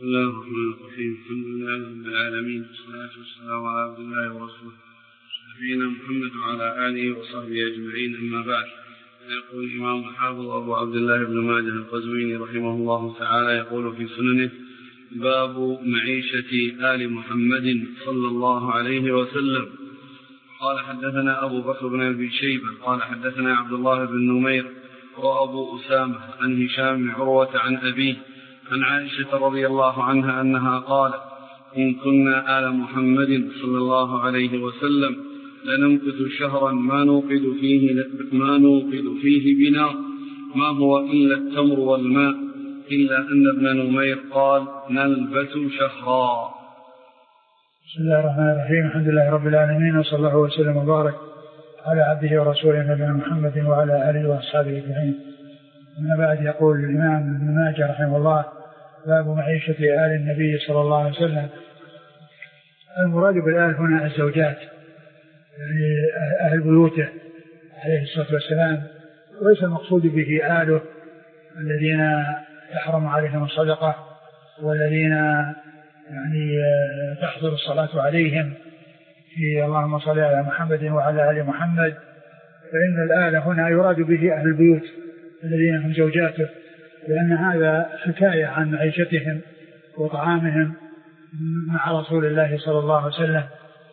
بسم الله الرحمن الرحيم. الحمد لله رب العالمين، والصلاة والسلام على عبد الله ورسوله نبينا محمد وعلى آله وصحبه أجمعين، أما بعد. يقول الإمام الحافظ أبو عبد الله بن ماجه القزويني رحمه الله تعالى يقول في سننه: باب معيشة آل محمد صلى الله عليه وسلم. قال حدثنا أبو بكر بن أبي شيبة قال حدثنا عبد الله بن نمير وأبو أسامة عن هشام بن عروة عن أبيه عن عائشة رضي الله عنها أنها قالت: إن كنا آل محمد صلى الله عليه وسلم لنمكث شهرا ما نوقد فيه بنار، ما هو إلا التمر والماء، إلا أن ابن نمير قال: نلبث شهرا. بسم الله الرحمن الرحيم. الحمد لله رب العالمين، وصلى الله وسلم وبارك على عبده ورسوله نبينا محمد وعلى آله وأصحابه أجمعين. أما بعد، يقول الإمام ابن ماجه رحمه الله: باب معيشة آل النبي صلى الله عليه وسلم. المراد بالآل هنا الزوجات، يعني أهل بيوته عليه الصلاة والسلام، وليس المقصود به آله الذين يحرم عليهم الصدقة والذين يعني تحضر الصلاة عليهم في اللهم صل على محمد وعلى آل محمد، فإن الآل هنا يراد به أهل البيوت الذين هم زوجاته، لأن هذا حكاية عن معيشتهم وطعامهم مع رسول الله صلى الله عليه وسلم.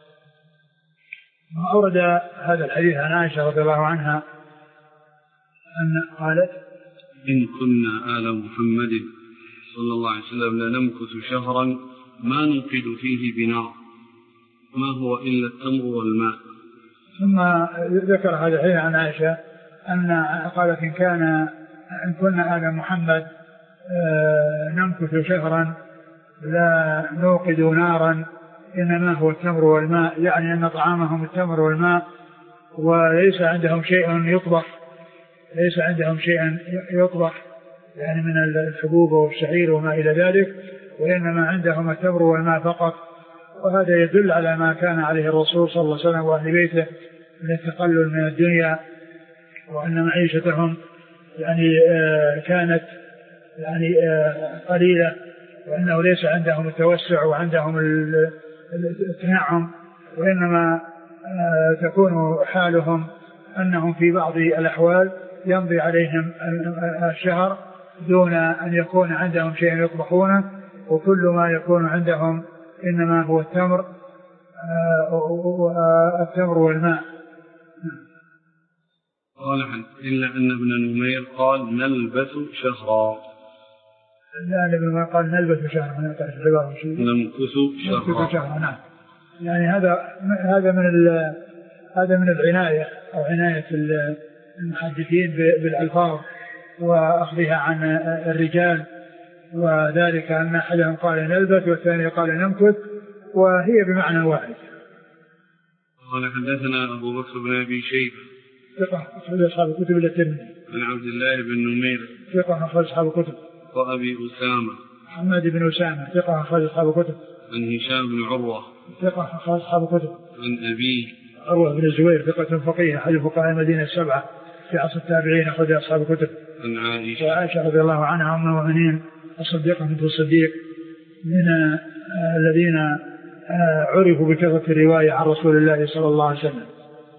وأورد هذا الحديث عن عائشة رضي الله عنها أن قالت: إن كنا آل محمد صلى الله عليه وسلم لنمكث شهرا ما نوقد فيه بنار، ما هو إلا التمر والماء. ثم ذكر هذا الحديث عن عائشة أن قالت: إن كنا آل محمد نمكث شهرا لا نوقد نارا، إنما هو التمر والماء، يعني أن طعامهم التمر والماء، وليس عندهم شيء يطبخ يعني من الحبوب والشعير وما إلى ذلك، وإنما عندهم التمر والماء فقط. وهذا يدل على ما كان عليه الرسول صلى الله عليه وسلم وأهل بيته من التقلل من الدنيا، وأن معيشتهم يعني كانت يعني قليلة، وأنه ليس عندهم التوسع وعندهم التنعم، وإنما تكون حالهم أنهم في بعض الأحوال يمضي عليهم الشهر دون أن يكون عندهم شيء يطبخونه، وكل ما يكون عندهم إنما هو التمر والماء. قال: إلا أن ابن نمير قال: نلبث شهرا. لا، ابن نمير قال: نلبث شهرا، نمكث شهرا. نعم، يعني هذا من العناية أو عناية المحدثين بالألفاظ وأخذها عن الرجال، وذلك أن أحدهم قال نلبث والثاني قال نمكث، وهي بمعنى واحد. قال: حدثنا أبو بكر بن أبي شيبة ثقة أخرج أصحاب الكتب إلا الترمذي. عن عبد الله بن نمير ثقة أخرج أصحاب الكتب. وأبي أسامة محمد بن أسامة ثقة أخرج أصحاب الكتب. عن هشام بن عروة ثقة أخرج أصحاب الكتب. عن أبيه عروة بن الزبير ثقة فقيه أحد فقهاء المدينة السبعة في عصر التابعين أخرج أصحاب الكتب. عن عائشة رضي الله عنها أم المؤمنين الصديقة بنت الصديق من الذين عرفوا بكثرة الرواية عن رسول الله صلى الله عليه وسلم.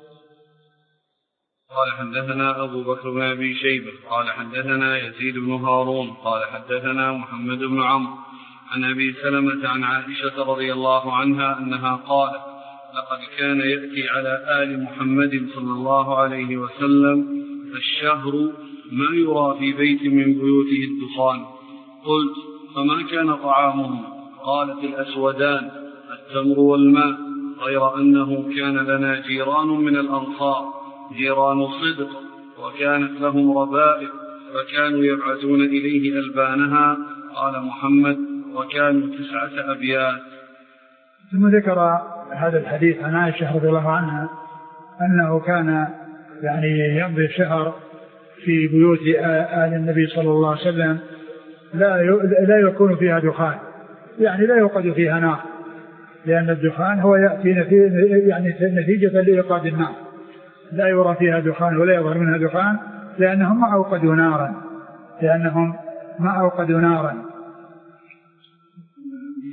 قال: حدثنا أبو بكر بن أبي شيبة قال حدثنا يزيد بن هارون قال حدثنا محمد بن عمرو عن أبي سلمة عن عائشة رضي الله عنها أنها قالت: لقد كان يأتي على آل محمد صلى الله عليه وسلم الشهر ما يرى في بيت من بيوته الدخان. قلت: فما كان طعامهم؟ قالت: الأسودان التمر والماء، غير أنه كان لنا جيران من الأنصار جيران صدق، وكانت لهم ربائب فكانوا يبعثون إليه ألبانها. قال محمد: وكانوا 9 أبيات. ثم ذكر هذا الحديث عن عائشة رضي الله عنها أنه كان يعني يمضي الشهر في بيوت آل النبي صلى الله عليه وسلم لا يكون فيها دخان، يعني لا يوقد فيها نار، لأن الدخان هو يأتي يعني نتيجة لإيقاد النار، لا يرى فيها دخان ولا يظهر منها دخان، لأنهم ما أوقدوا نارا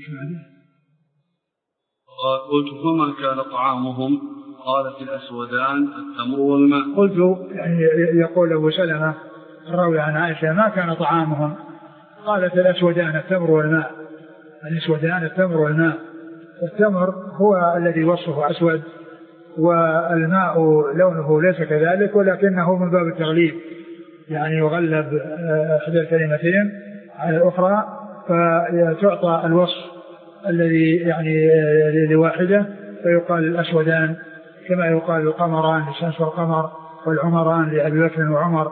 قلت فما كان طعامهم؟ قالت الأسودان التمر والماء. قلت يعني يقول أبو سلمة الراوي عن عائشة ما كان طعامهم؟ قالت الأسودان التمر والماء. الأسودان التمر والماء. التمر هو الذي وصفه أسود، والماء لونه ليس كذلك ولكنه من باب التغليب، يعني يغلب إحدى الكلمتين على الأخرى فتعطى الوصف الذي يعني لواحدة، فيقال الأسودان كما يقال القمران للشمس والقمر، والعمران لأبي بكر وعمر.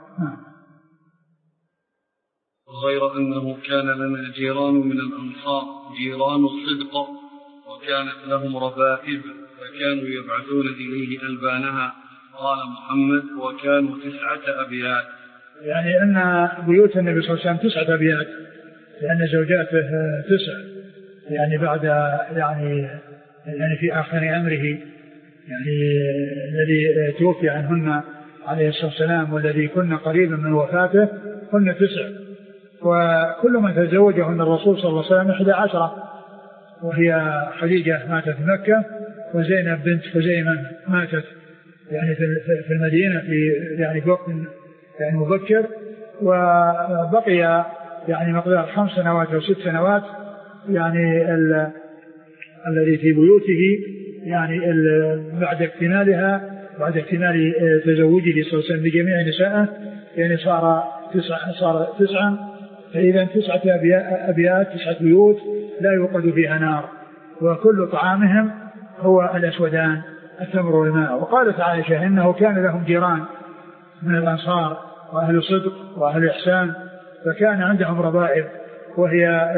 غير أنه كان لنا جيران من الأنصار جيران الصدق، وكانت لهم ربائب فكانوا يبعثون إليه ألبانها. قال محمد وكانوا 9 أبيات. يعني أن بيوت النبي صلى الله عليه وسلم 9 أبيات، لأن زوجاته 9 يعني بعد يعني في آخر أمره، يعني الذي توفي عنهن عليه الصلاة والسلام والذي كنا قريبا من وفاته كنا 9، وكل من تزوجهن الرسول صلى الله عليه وسلم 11، وهي خديجة ماتت في مكة، وزينب بنت خزيمة ماتت يعني في المدينة في يعني في وقت يعني مبكر، وبقي يعني مقدار 5 سنوات أو 6 سنوات يعني الذي في بيوته يعني بعد اكتمال تزوجه صلى الله عليه وسلم بجميع نسائه، يعني صار 9. فإذا 9 أبيات 9 بيوت لا يوقد فيها نار، وكل طعامهم هو الأسودان التمر والماء. وقالت عائشة إنه كان لهم جيران من الأنصار وأهل صدق وأهل إحسان، فكان عندهم ربائب، وهي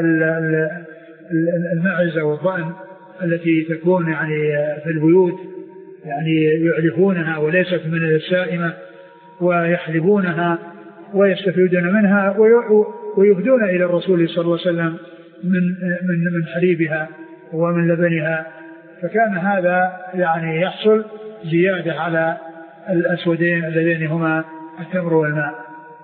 المعزة والضأن التي تكون يعني في البيوت، يعني يعلفونها وليست من السائمة، ويحلبونها ويستفيدون منها ويهدون إلى الرسول صلى الله عليه وسلم من حليبها ومن لبنها. فكان هذا يعني يحصل زيادة على الأسودين اللذين هما التمر والماء.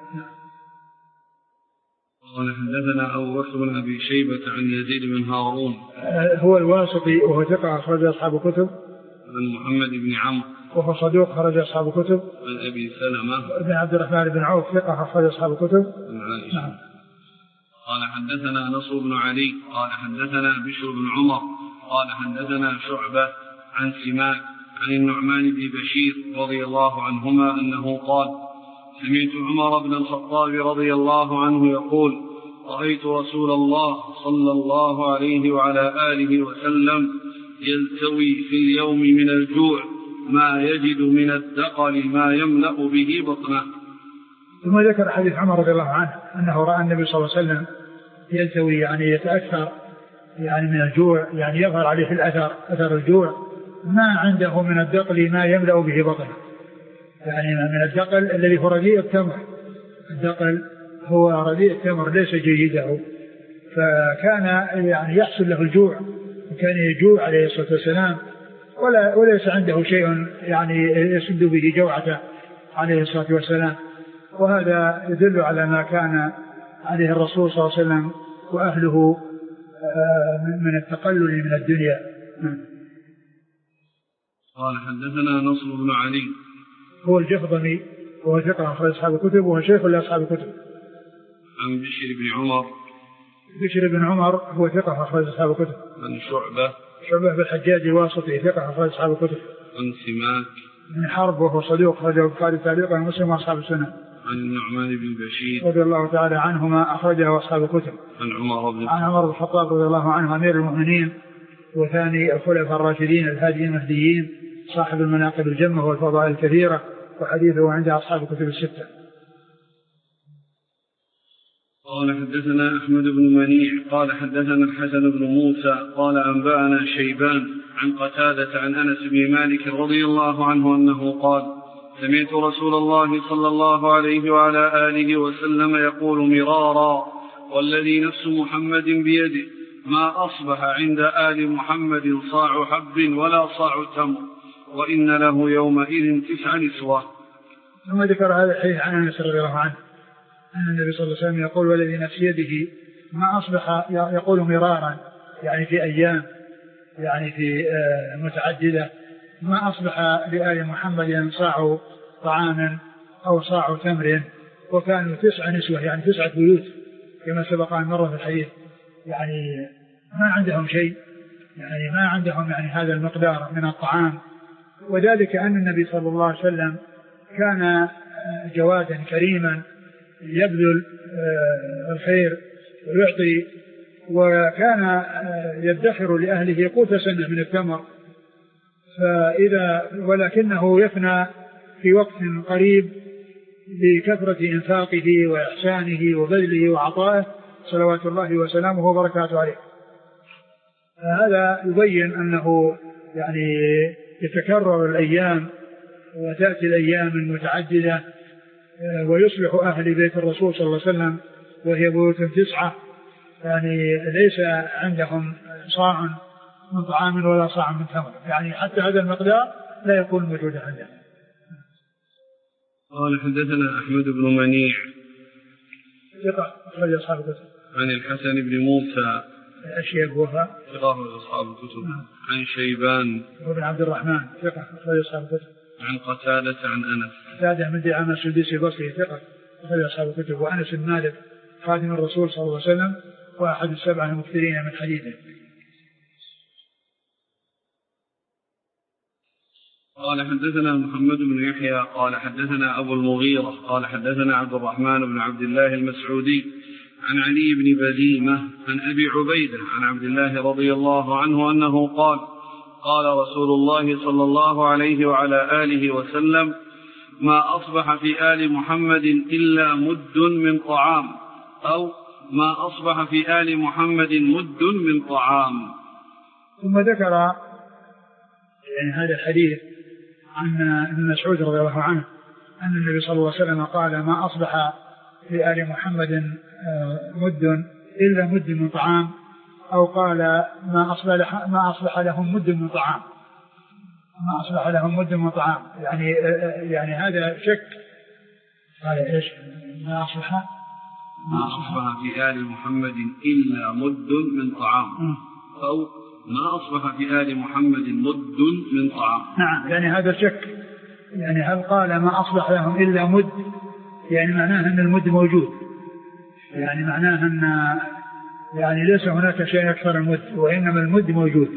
قال حدثنا أبو بكر بن أبي شيبة عن يزيد بن هارون هو الواسطي وهو ثقة أخرج أصحاب الكتب. عن محمد بن عمرو وهو صدوق خرج أصحاب الكتب. عن أبي سلمة بن عبد الرحمن بن عوف ثقة أخرج أصحاب الكتب. عن عائشة. قال حدثنا نصر بن علي قال حدثنا بشر بن عمر قال حدثنا شعبة عن سماك عن النعمان بن بشير رضي الله عنهما أنه قال سمعت عمر بن الخطاب رضي الله عنه يقول رأيت رسول الله صلى الله عليه وعلى آله وسلم يلتوي في اليوم من الجوع ما يجد من الدقل ما يملأ به بطنه. ثم ذكر حديث عمر رضي الله عنه أنه رأى النبي صلى الله عليه وسلم يلتوي يعني يتأثر يعني من الجوع، يعني يظهر عليه في أثر الجوع ما عنده من الدقل ما يملأ به بطنه، يعني من الدقل الذي هو رديء التمر. الدقل هو رديء التمر ليس جيده، فكان يعني يحصل له الجوع، وكان يجوع عليه الصلاة والسلام وليس عنده شيء يعني يسد به جوعته عليه الصلاة والسلام. وهذا يدل على ما كان عليه الرسول صلى الله عليه وسلم وأهله من التقلل من الدنيا. قال حدثنا نصر بن علي هو الجفضمي وهو ثقة أخرج أصحاب الكتب وهو شيخ لأصحاب الكتب. عن بشر بن عمر بشر بن عمر هو ثقة أخرج أصحاب الكتب. عن شعبة بالحجاج الواسطي ثقة أخرج أصحاب الكتب. عن سماك بن حرب وهو صدوق أخرجه البخاري تعليقا ومسلم وأصحاب السنة. عن النعمان بن بشير رضي الله تعالى عنهما أخرجه أصحاب الكتب. عن عمر بن الخطاب رضي الله عنه أمير المؤمنين وثاني الخلفاء الراشدين الهاديين المهديين صاحب المناقب الجمة والفضائل الكثيرة، وحديثه عند أصحاب الكتب الستة. قال حدثنا أحمد بن منيع قال حدثنا الحسن بن موسى قال أنبأنا شيبان عن قتادة عن أنس بن مالك رضي الله عنه أنه قال سمعت رسول الله صلى الله عليه وعلى آله وسلم يقول مرارا والذي نفس محمد بيده ما أصبح عند آل محمد صاع حب ولا صاع تمر وإن له يومئذ 9 نسوة. ثم ذكر هذا الحديث عن أنس رضي الله عنه أن النبي صلى الله عليه وسلم يقول والذي نفس يده ما أصبح، يقول مرارا يعني في أيام يعني في متعددة، ما أصبح لآل محمد صاع طعام أو صاع تمر، وكانوا 9 نسوة يعني 9 بيوت كما سبق أن مر في الحديث، يعني ما عندهم شيء، يعني ما عندهم يعني هذا المقدار من الطعام. وذلك أن النبي صلى الله عليه وسلم كان جوادا كريما يبذل الخير ويعطي، وكان يدخر لأهله قوت سنة من التمر، ولكنه يفنى في وقت قريب بكثرة إنفاقه وإحسانه وبذله وعطائه صلوات الله وسلامه وبركاته عليه. هذا يبين أنه يعني يتكرر الأيام وتأتي الأيام المتعددة ويصبح أهل بيت الرسول صلى الله عليه وسلم وهي بيوت 9 يعني ليس عندهم صاع من طعام ولا صاع من تمر، يعني حتى هذا المقدار لا يكون موجودا عندهم. قال حدثنا أحمد بن منيع ثقة أخرج أصحاب الكتب. عن الحسن بن موسى الأشيب وفاء ثقة أخرج أصحاب الكتب. عن شيبان وابن عبد الرحمن ثقة أخرج أصحاب الكتب. عن قتادة عن أنس قتادة من دعامة السدوسي البصري ثقة أخرج أصحاب الكتب. وأنس بن مالك خادم الرسول صلى الله عليه وسلم وأحد 7 المكثرين من حديثه. قال حدثنا محمد بن يحيى قال حدثنا أبو المغيرة قال حدثنا عبد الرحمن بن عبد الله المسعودي عن علي بن بديمة عن أبي عبيدة عن عبد الله رضي الله عنه أنه قال قال رسول الله صلى الله عليه وعلى آله وسلم ما أصبح في آل محمد إلا مد من طعام، أو ما أصبح في آل محمد مد من طعام. ثم ذكر يعني هذا الحديث عن ابن مسعود رضي الله عنه أن النبي صلى الله عليه وسلم قال ما أصبح في آل محمد مد إلا مد من طعام، أو قال ما أصبح لهم مد من طعام، ما أصبح لهم مد من طعام، يعني هذا شك. قال إيش؟ ما أصبح في آل محمد إلا مد من طعام، أو ما أصبح في آل محمد مد من طعام. نعم، يعني هذا شك، يعني هل قال ما أصبح لهم إلا مد، يعني معناه أن المد موجود، يعني معناه أن يعني ليس هناك شيء أكثر المد وإنما المد موجود.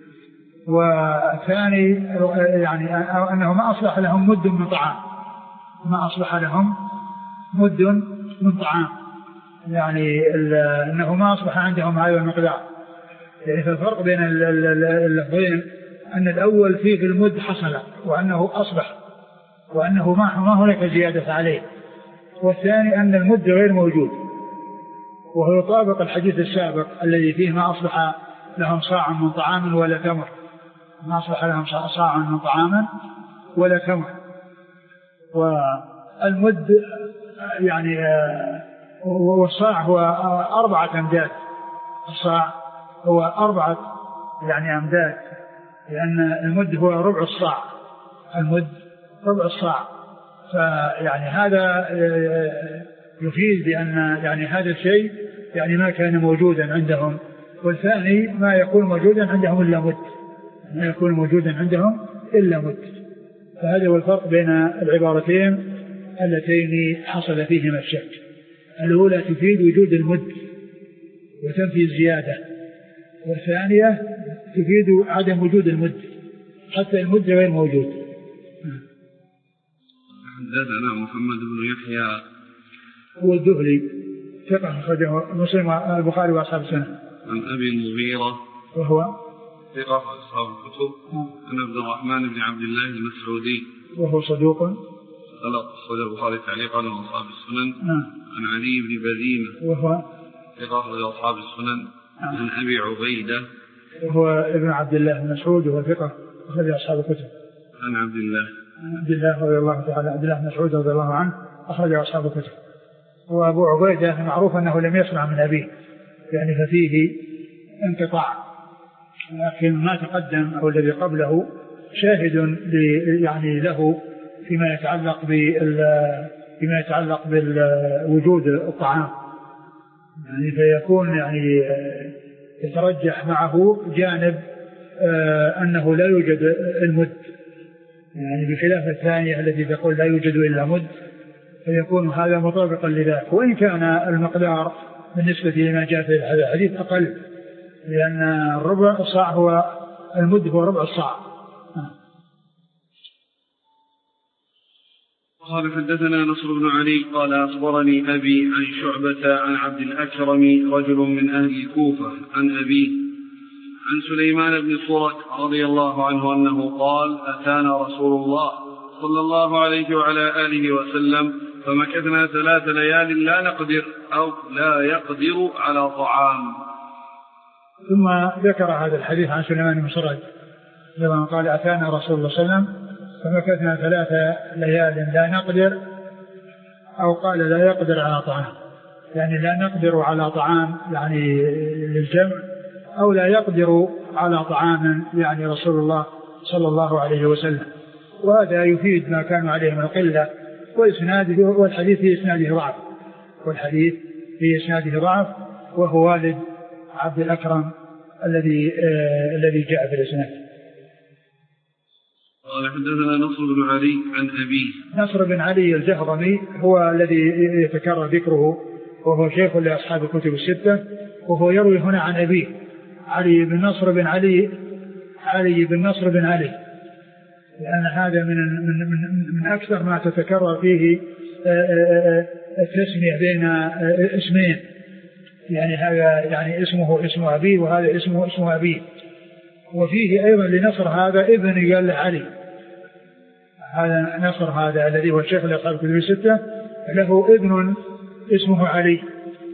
والثاني يعني أنه ما أصبح لهم مد من طعام، ما أصبح لهم مد من طعام، يعني أنه ما أصبح عندهم هذا المقدار. يعني فالفرق بين اللفظين أن الأول فيه المد حصل وأنه أصبح وأنه ما هناك زيادة عليه، والثاني أن المد غير موجود، وهو يطابق الحديث السابق الذي فيه ما أصبح لهم صاع من طعام ولا تمر، ما أصبح لهم صاع من طعام ولا تمر. والمد يعني والصاع هو 4 أمداد، الصاع هو 4 يعني أمداد، لأن المد هو ربع الصاع، المد ربع الصاع. فيعني هذا يفيد بأن يعني هذا الشيء يعني ما كان موجودا عندهم، والثاني ما يكون موجودا عندهم إلا مد، ما يكون موجودا عندهم إلا مد. فهذا هو الفرق بين العبارتين اللتين حصل فيهما الشك. الأولى تفيد وجود المد وتنفي الزيادة، والثانية تفيد عدم وجود المد حتى المد غير موجود. حدثنا محمد بن يحيى هو الذهلي ثقة أخرجه مسلم البخاري وأصحاب السنة. عن أبي المغيرة وهو ثقة أصحاب الكتب. عن عبد الرحمن بن عبد الله المسعودي وهو صدوق أخرج البخاري تعليقا وأصحاب السنن. عن علي بن بديمة وهو ثقة أخرج أصحاب السنن. عن أبي عبيدة وهو ابن عبد الله بن مسعود وهو ثقة أخرج أصحاب الكتب. عن عبد الله رضي الله تعالى عبد الله بن مسعود رضي الله عنه أخرج أصحاب الكتب. وأبو عبيدة معروف أنه لم يسمع من أبيه، يعني ففيه انقطاع، لكن ما تقدم أو الذي قبله شاهد يعني له فيما يتعلق بوجود الطعام، يعني فيكون يترجح معه جانب أنه لا يوجد المد، يعني بخلاف الثانية التي تقول لا يوجد إلا مد، فيكون هذا مطابقا لذلك. وإن كان المقدار بالنسبة لما جاء في هذا الحديث أقل، لأن الربع الصاع هو المد هو ربع الصاع. قال حدثنا نصر بن علي قال أخبرني أبي عن شعبة عن عبد الأكرم رجل من أهل الكوفة عن أبيه عن سليمان بن صرد رضي الله عنه أنه قال أتانا رسول الله صلى الله عليه وعلى آله وسلم فمكثنا 3 ليال لا نقدر أو لا يقدر على طعام. ثم ذكر هذا الحديث عن سليمان بن صرد لما قال أتانا رسول الله صلى الله عليه وسلم فمكثنا 3 ليال لا نقدر، أو قال لا يقدر على طعام، يعني لا نقدر على طعام يعني للجمع، أو لا يقدر على طعام يعني رسول الله صلى الله عليه وسلم. وهذا يفيد ما كانوا عليه من القلة، والحديث في إسناده ضعف، والحديث في إسناده ضعف، وهو والد عبد الأكرم الذي جاء في الإسناد. قال حدثنا نصر بن علي عن أبيه. نصر بن علي الجهضمي هو الذي يتكرر ذكره، وهو شيخ لأصحاب الكتب الستة، وهو يروي هنا عن أبيه علي بن نصر بن علي، علي بن نصر بن علي، لأن هذا من أكثر ما تتكرر فيه التسمية بين اسمين، يعني هذا يعني اسمه اسم أبيه وهذا اسمه اسم أبيه. وفيه أيضا لنصر هذا ابن قال علي، هذا نصر هذا الذي هو الشيخ لأصحاب الكتب الستة له ابن اسمه علي،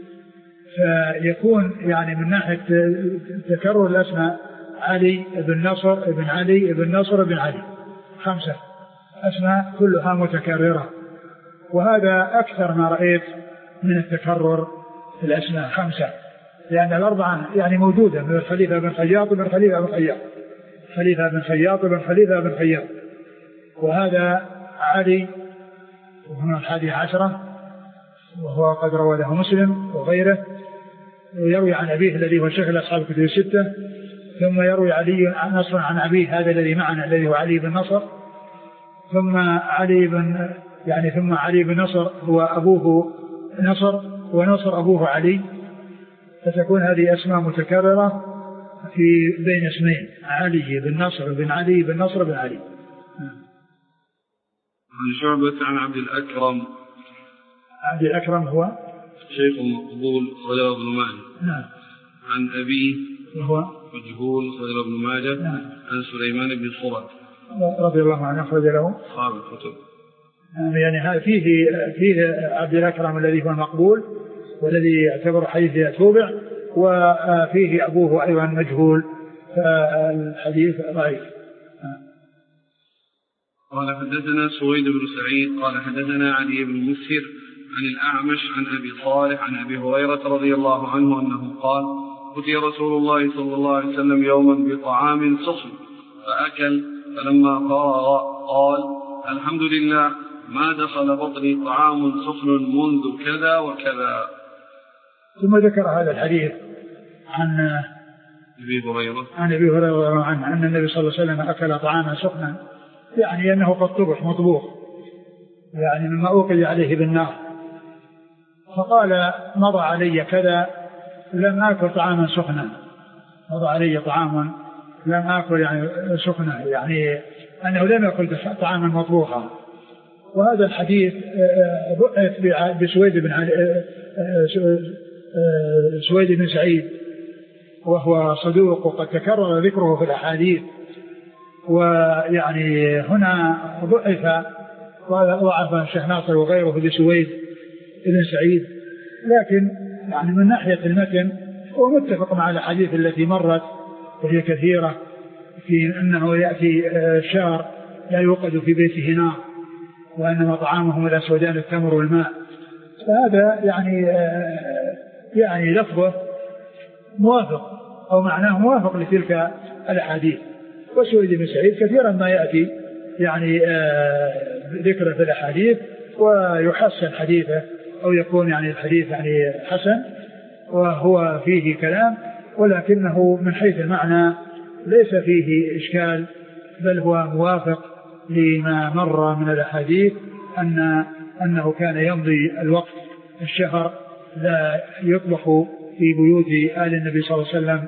فيكون يعني من ناحية تكرر الأسماء علي بن نصر ابن علي ابن نصر ابن علي، 5 أسماء كلها متكررة، وهذا أكثر ما رأيت من التكرر في الأسماء 5، لأن 4 يعني موجودة من الخليفة بن خياط بن خليفة بن خياط، خليفة بن خياط بن خليفة بن خياط، وهذا علي وهنا 11 وهو قد روى له مسلم وغيره، ويروي عن أبيه الذي هو شيخ أصحاب الكتب الستة، ثم يروي علي عن نصر عن أبيه هذا الذي معنا الذي هو علي بن نصر، ثم علي بن نصر هو أبوه نصر، ونصر أبوه علي، فتكون هذه أسماء متكررة في بين اسمين علي بن نصر بن علي بن نصر بن علي. عن شعبة عن عبد الأكرم. عبد الأكرم هو شيخ مقبول خرجه ابن ماجه. نعم. عن أبيه وهو مجهول خرجه ابن ماجه. نعم. عن سليمان بن صرد رضي الله عنه أخرج له أصحاب الكتب. يعني فيه عبد الأكرم الذي هو مقبول والذي يعتبر حديث توبع، وفيه أبوه أيضا مجهول، فالحديث ضعيف. قال حدثنا سويد بن سعيد قال حدثنا علي بن مسهر عن الأعمش عن أبي صالح عن أبي هريرة رضي الله عنه أنه قال أتي رسول الله صلى الله عليه وسلم يوما بطعام صفن فأكل، فلما فرغ قال الحمد لله ما دخل بطني طعام صفن منذ كذا وكذا. ثم ذكر هذا الحديث عن أبي هريرة عنه أن النبي صلى الله عليه وسلم أكل طعاما سخنا، يعني أنه قد طبخ مطبوخ، يعني مما أوقد عليه بالنار، فقال مضى علي كذا لم آكل طعاما سخنا، مضى علي طعاما لم آكل يعني سخنا، يعني أنه لم يأكل طعاما مطبوخا. وهذا الحديث ضعف سويد بن سعيد، وهو صدوق وقد تكرر ذكره في الأحاديث، ويعني هنا ضعف الشيخ ناصر وغيره في سويد بن سعيد، لكن يعني من ناحية المتن هو متفق مع الأحاديث التي مرت وهي كثيرة في أنه يأتي شهر لا يوقد في بيته نار، وأنما طعامهم الأسودان التمر والماء، فهذا يعني لفظه موافق أو معناه موافق لتلك الأحاديث. وسويد بن سعيد كثيرا ما يأتي يعني ذكره في الأحاديث ويحسن حديثه، أو يكون يعني الحديث يعني حسن وهو فيه كلام، ولكنه من حيث المعنى ليس فيه إشكال، بل هو موافق لما مر من الأحاديث أنه كان يمضي الوقت الشهر لا يطبخ في بيوت آل النبي صلى الله عليه وسلم،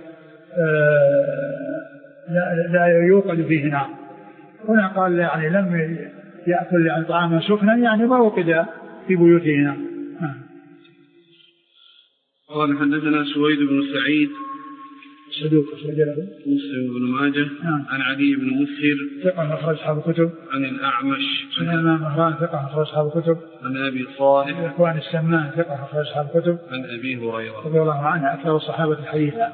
لا يوقد فيه نار. هنا قال يعني لم يأكل يعني طعاما سخنا، يعني ما وقد في بيوتنا. قال حدثنا سويد بن سعيد صدوق مسلم بن ماجه عن علي بن مسهر ثقة أخرج أصحاب الكتب. عن الأعمش سليمان مهران ثقة أخرج أصحاب الكتب. عن أبي صالح إخوان السمان ثقة أخرج أصحاب الكتب. عن أبي هريرة رضي الله عنه أكثر الصحابة حديثا.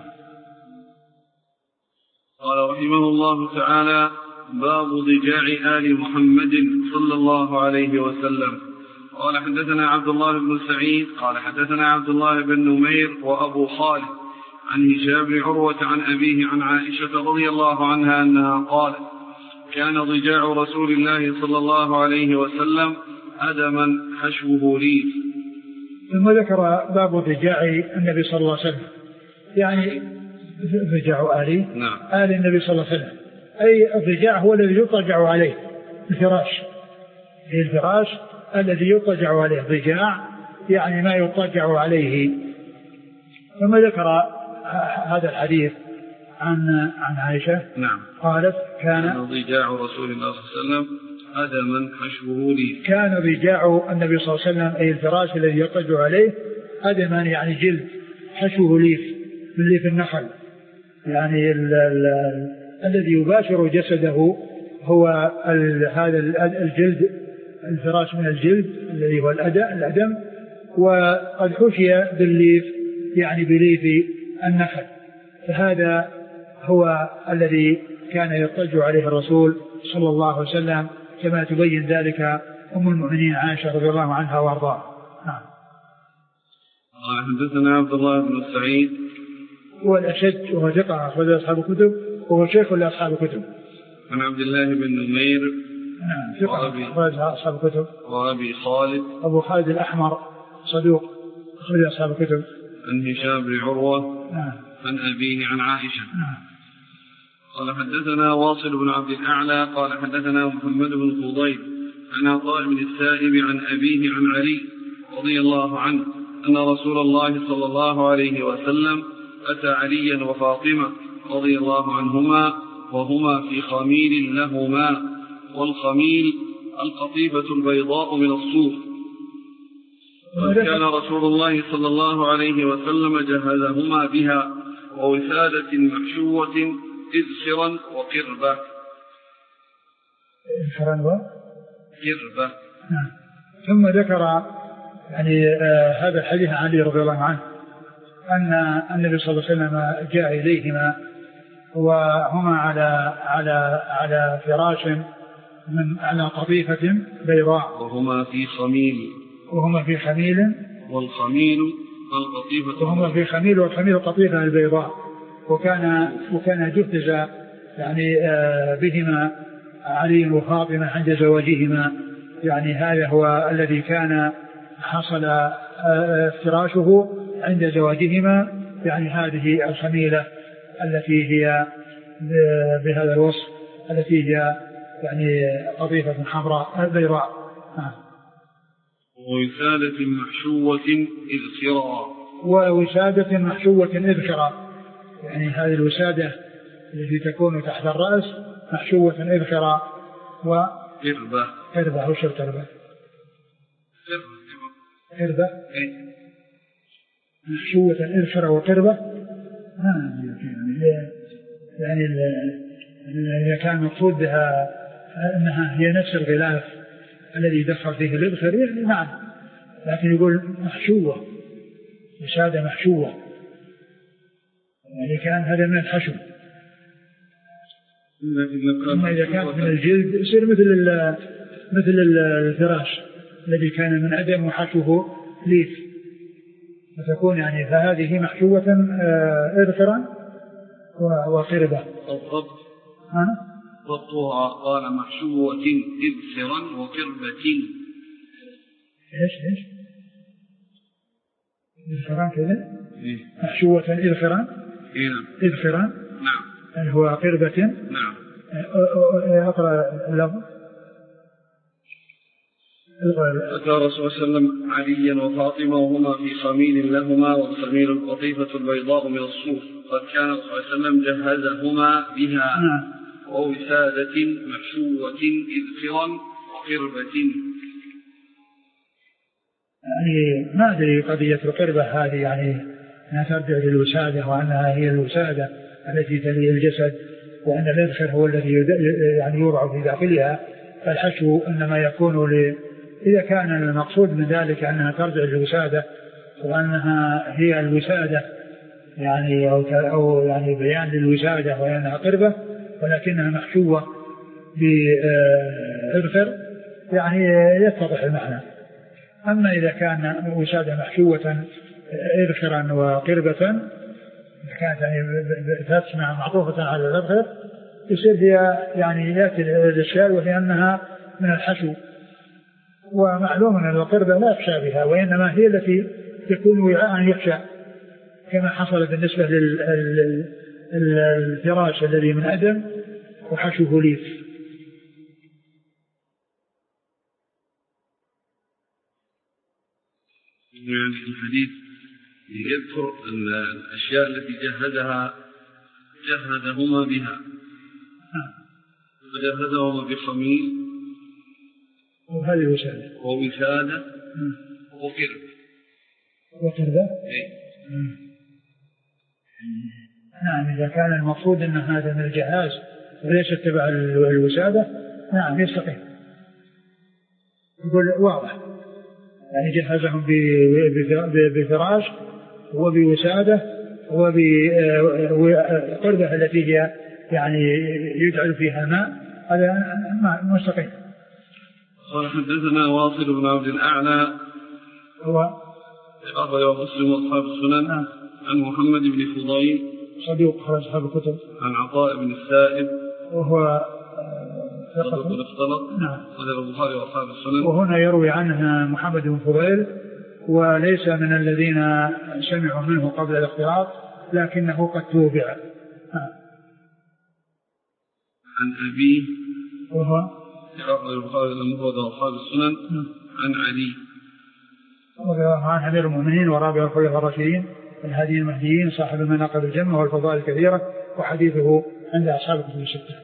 قال رحمه الله تعالى: باب ضجاع آل محمد صلى الله عليه وسلم. قال حدثنا عبد الله بن سعيد قال حدثنا عبد الله بن نمير وأبو خالد عن هشام بن عروة عن أبيه عن عائشة رضي الله عنها أنها قالت: كان ضجاع رسول الله صلى الله عليه وسلم أدما حشوه ليف. ثم ذكر باب ضجاع النبي صلى الله عليه وسلم، يعني ضجاع آل النبي صلى الله عليه وسلم، أي الضجاع هو الذي يضطجع عليه، الفراش، الفراش الذي يضطجع عليه، ضجاع يعني ما يضطجع عليه. ثم ذكر هذا الحديث عن عائشة قالت: كان ضجاع رسول الله صلى الله عليه وسلم أدما حشوه ليف. كان ضجاع النبي صلى الله عليه وسلم أي الفراش الذي يضطجع عليه أدما يعني جلد، حشوه ليف من ليف النخل، يعني الذي يباشر جسده هو هذا الجلد، الفراش من الجلد الذي هو الأدم، وقد حشي بالليف يعني بليف النخل. فهذا هو الذي كان يضطجع عليه الرسول صلى الله عليه وسلم، كما تبين ذلك أم المؤمنين عائشة رضي الله عنها وارضاها. حدثنا عبد الله بن سعيد هو الأشد وهو ثقة أخرج أصحاب الكتب وهو شيخ لأصحاب الكتب. عن عبد الله بن نمير ثقة أخرج أصحاب الكتب. وأبي خالد أبو خالد الأحمر صدوق أخرج أصحاب الكتب. عن هشام بن عروة عن أبيه عن عائشة. قال حدثنا واصل بن عبد الأعلى قال حدثنا محمد بن فضيل عن عطاء بن السائب عن أبيه عن علي رضي الله عنه أن رسول الله صلى الله عليه وسلم أتى عليا وفاطمة رضي الله عنهما وهما في خميل لهما، والخميل القطيفة البيضاء من الصوف. وكان رسول الله صلى الله عليه وسلم جهزهما بها ووسادة محشوة إذخرا وقربة. قربة. ثم ذكر يعني هذا الحديث عن علي رضي الله عنه أن النبي صلى الله عليه وسلم جاء إليهما وهما على فراش من على قطيفة بيضاء، وهما في خميل والخميل القطيفة، وهما في خميل والخميل القطيفة البيضاء. وكان جهز يعني بهما علي وفاطمة عند زواجهما، يعني هذا هو الذي كان حصل افتراشه عند زواجهما، يعني هذه الخميلة التي هي بهذا الوصف، التي هي يعني قطيفة حمراء بيضاء. ووسادة محشوة إذخرا، ووسادة محشوة إذخرا، يعني هذه الوسادة التي تكون تحت الرأس محشوة إذخرا وقربة. وش القربة؟ قربة محشوة إذخرا وقربة. يعني إذا كان مقصود بها أنها هي نفس الغلاف الذي يدخل فيه الإذخر يعني نعم، لكن يقول محشوة، وسادة محشوة، يعني كان هذا من الحشو. أما إذا كانت من الجلد يصير مثل الفراش الذي كان من أدم وحشوه ليف، فتكون يعني فهذه محشوة إذخرا وقربة. ضبطها قال محشوة إذخرا وقربة. إذخرا كذا محشوة إذخرا إذخرا. نعم. هو قربة. نعم. أقرأ اللفظ. أتى رسول الله صلى الله عليه وسلم عليا وفاطمة وهما في خميل لهما، والخميل القطيفة البيضاء من الصوف، قد كان صلى الله عليه وسلم جهزهما بها. ووسادة محشوة إذخرا وقربة. يعني ما أدري قضية القربة هذه، يعني أنها ترجع للوسادة، وأنها هي الوسادة التي تلي الجسد، وأن الإذخر هو الذي يعني يوضع في داخلها، فالحشو إنما يكون إذا كان المقصود من ذلك أنها ترجع للوسادة وأنها هي الوسادة يعني أو يعني بيان للوسادة وأنها قربة ولكنها محشوة بإذخر يعني يتضح المعنى. أما إذا كان وسادة محشوة إذخرا وقربة كانت يعني تسمع معطوفة على الإذخر يصير هي يعني يأتي الإشكال وهي أنها من الحشو، ومعلوم أن القربة لا يخشى بها، وإنما هي التي تكون وعاء يخشى، كما حصل بالنسبة للفراش الذي من أدم وحشوه ليف. يعني الحديث يذكر الأشياء التي جهزهما بها، وجهزهما بخميل وهذه وسادة وقربة. نعم، إذا كان المقصود أن هذا من الجهاز وليس تبع الوسادة نعم يستقيم، يقول واضح، يعني جهزهم بفراش وبوسادة وبقربة التي هي يعني يجعل فيها ماء، هذا مستقيم. قال حدثنا واصل بن عبد الأعلى هو أخرجه مسلم وأصحاب السنن عن محمد بن فضيل صديق أخرج أصحاب الكتب عن عطاء بن السائب وهو صدوق اختلط أخرجه البخاري وأصحاب السنن. وهنا يروي عنه محمد بن فضيل وليس من الذين سمعوا منه قبل الاختلاط، لكنه قد توبع. عن أبيه وهو أخرجه البخاري وأصحاب السنن عن علي عن أمير المؤمنين ورابع الخلفاء الراشدين الهاديين المهديين صاحب المناقب الجمة والفضائل الكثيرة، وحديثه عند أصحاب الكتب الستة.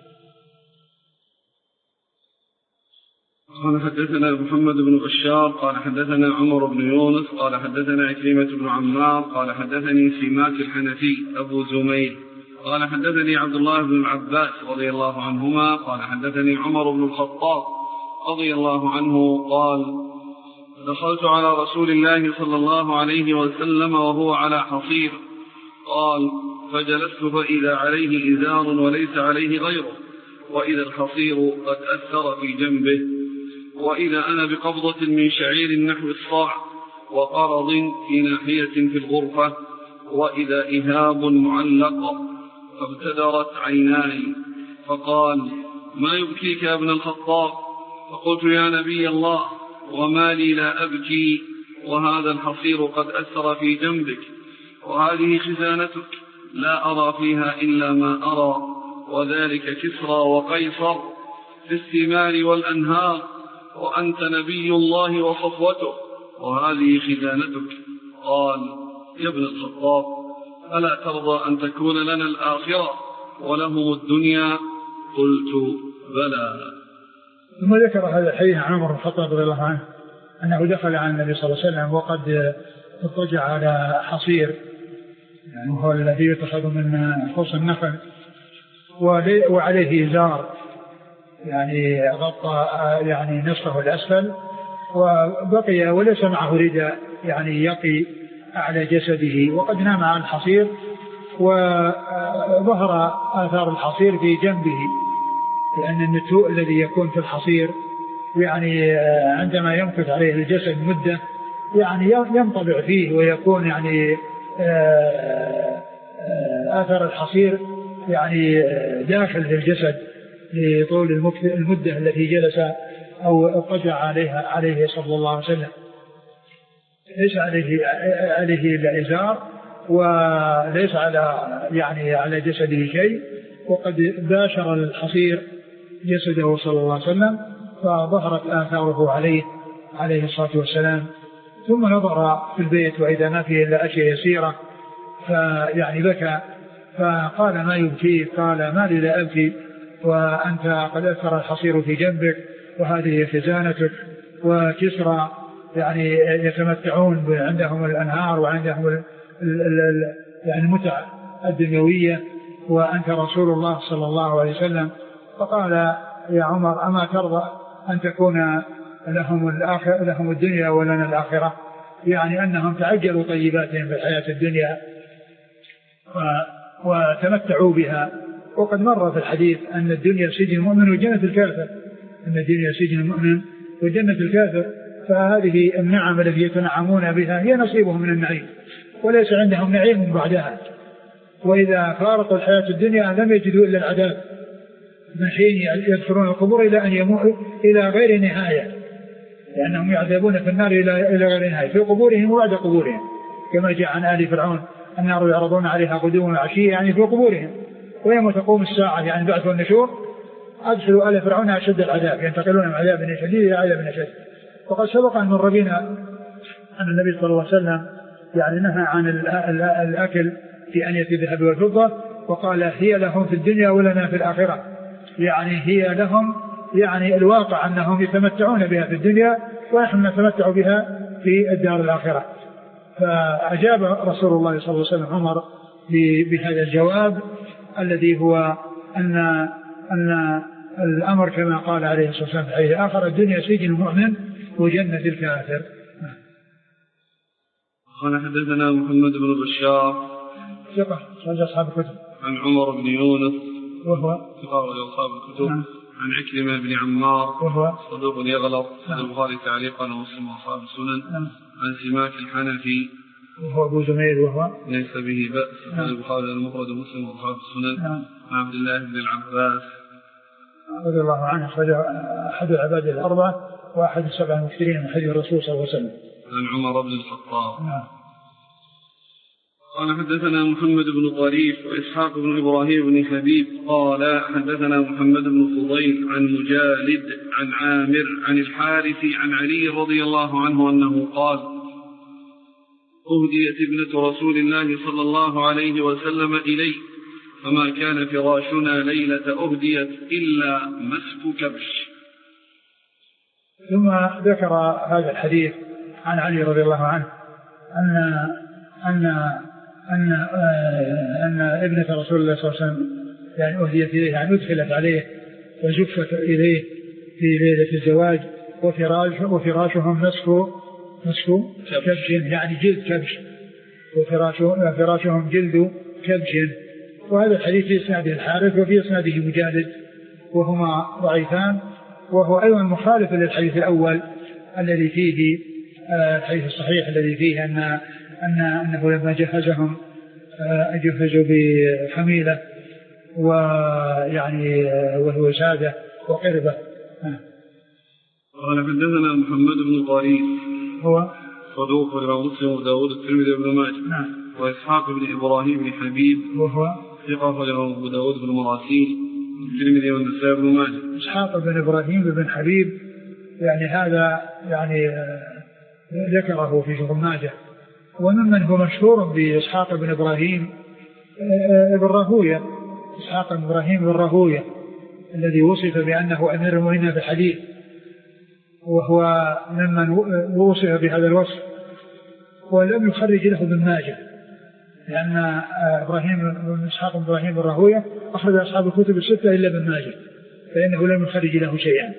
قال حدثنا محمد بن بشار قال حدثنا عمر بن يونس قال حدثنا عكرمة بن عمار قال حدثني سماك الحنفي أبو زميل قال حدثني عبد الله بن العباس رضي الله عنهما قال حدثني عمر بن الخطاب رضي الله عنه قال دخلت على رسول الله صلى الله عليه وسلم وهو على حصير، قال فجلست فإذا عليه إزار وليس عليه غيره، وإذا الحصير قد أثر في جنبه، وإذا أنا بقبضة من شعير نحو الصاع وقرض في ناحية في الغرفة، وإذا إهاب معلق، فابتدرت عيناي فقال ما يبكيك يا ابن الخطاب؟ فقلت يا نبي الله وما لي لا أبكي وهذا الحصير قد أثر في جنبك، وهذه خزانتك لا أرى فيها إلا ما أرى، وذلك كسرى وقيصر في الثمار والأنهار، وأنت نبي الله وصفوته، وهذه خزانتك. قال يا ابن الخطاب ألا ترضى أن تكون لنا الآخرة ولهم الدنيا؟ قلت بلى. ثم ذكر هذا الحديث عن عمر بن الخطاب رضي الله عنه أنه دخل على النبي صلى الله عليه وسلم وقد اضطجع على حصير، يعني هو الذي يتخذ من خص النخل، وعليه إزار يعني غطى يعني نصفه الأسفل، وبقي وليس معه رداء يعني يقي أعلى جسده، وقد نام على الحصير، وظهر آثار الحصير في جنبه، لأن النتوء الذي يكون في الحصير يعني عندما يمكث عليه الجسد مدة يعني ينطبع فيه، ويكون يعني آثار الحصير يعني داخل في الجسد لطول المدة التي جلس أو اضطجع عليه صلى الله عليه وسلم. ليس عليه إلا إزار، وليس على جسده شيء، وقد باشر الحصير جسده صلى الله عليه وسلم فظهرت آثاره عليه الصلاة والسلام. ثم نظر في البيت وإذا ما فيه إلا أشياء يسيرة بكى، فقال ما يبكيك؟ قال ما لي لا أبكي وأنت قد أثر الحصير في جنبك وهذه خزانتك. وكسرى يتمتعون، عندهم الأنهار وعندهم المتع الدنيوية، وأنت رسول الله صلى الله عليه وسلم. فقال يا عمر أما ترضى أن تكون لهم الدنيا ولنا الآخرة؟ أنهم تعجلوا طيباتهم في الحياة الدنيا وتمتعوا بها. وقد مر في الحديث أن الدنيا سجن المؤمن وجنة الكافر، أن الدنيا سجن المؤمن وجنة الكافر. فهذه النعم التي يتنعمون بها هي نصيبهم من النعيم، وليس عندهم نعيم بعدها. وإذا فارقوا الحياة الدنيا لم يجدوا إلا العذاب من حين يدخلون القبور إلى أن يموتوا إلى غير نهاية، لأنهم يعذبون في النار إلى غير نهاية في قبورهم وبعد قبورهم، كما جاء عن آل فرعون النار يعرضون عليها غدوا وعشيا في قبورهم. ويوم تقوم الساعة بعث النشور أدخلوا آل فرعون أشد العذاب، ينتقلون من عذاب شديد إلى عذاب أشد. وقد سبق أن مر بنا أن النبي صلى الله عليه وسلم نهى عن الأكل في أنية الذهب والفضة، وقال هي لهم في الدنيا ولنا في الآخرة. هي لهم الواقع أنهم يتمتعون بها في الدنيا ونحن نتمتع بها في الدار الآخرة. فأجاب رسول الله صلى الله عليه وسلم عمر بهذا الجواب الذي هو أن الأمر كما قال عليه الصلاة والسلام في الحديث الآخر الدنيا سجن المؤمن وجنة الكافر. قال حدثنا محمد بن بشار ثقة أخرج أصحاب الكتب، عن عمر بن يونس وهو ثقة أخرج أصحاب الكتب، عن عكرمة بن عمار وهو صدوق يغلط، البخاري تعليقا ومسلم وأصحاب السنن، عن سماك الحنفي وهو أبو زميل وهو ليس به بأس، عن البخاري المفرد ومسلم وأصحاب السنن، عن عبد الله بن العباس رضي الله عنه أحد العباد الأربعة وأحد السبع المكثرين من حديث الرسول صلى الله عليه وسلم، عن عمر بن الخطاب. قال حدثنا محمد بن طريف وإسحاق بن إبراهيم بن حبيب قال حدثنا محمد بن فضيل عن مجالد عن عامر عن الحارث عن علي رضي الله عنه أنه قال أهديت ابنة رسول الله صلى الله عليه وسلم إلي فما كان فراشنا ليلة أهديت إلا مسك كبش. ثم ذكر هذا الحديث عن علي رضي الله عنه أن ابنة رسول الله صلى الله عليه وسلم أهديت إليه، أدخلت عليه وزفت إليه في ليلة الزواج، وفراشهم نصف كبش جلد كبش، وفراشهم جلد كبش. وهذا الحديث في إسناده الحارث وفي إسناده مجالد وهما ضعيفان، وهو أيضا مخالف للحديث الأول الذي فيه الحديث الصحيح الذي فيه أنه لما جهزهم جهزوا بحميلة وهو سادة وقربة. قال حدثنا محمد بن طريف هو صدوق رواه مسلم وداود الترمذي وابن ماجه، وإسحاق بن إبراهيم بن حبيب وهو ثقة رواه أبو داود بن مراسيل الترمذي والنسائي وابن ماجه. إسحاق بن إبراهيم بن حبيب هذا ذكره في ابن ماجه. وممن هو مشهور بإسحاق بن إبراهيم بن راهوية، إسحاق بن إبراهيم بن راهوية الذي وصف بأنه أمير المؤمنين في الحديث، وهو ممن وصف بهذا الوصف ولم يخرج له ابن ماجه، لأن إسحاق بن إبراهيم بن راهوية أخرج أصحاب الكتب الستة إلا ابن ماجه، فإنه لم يخرج له شيئا.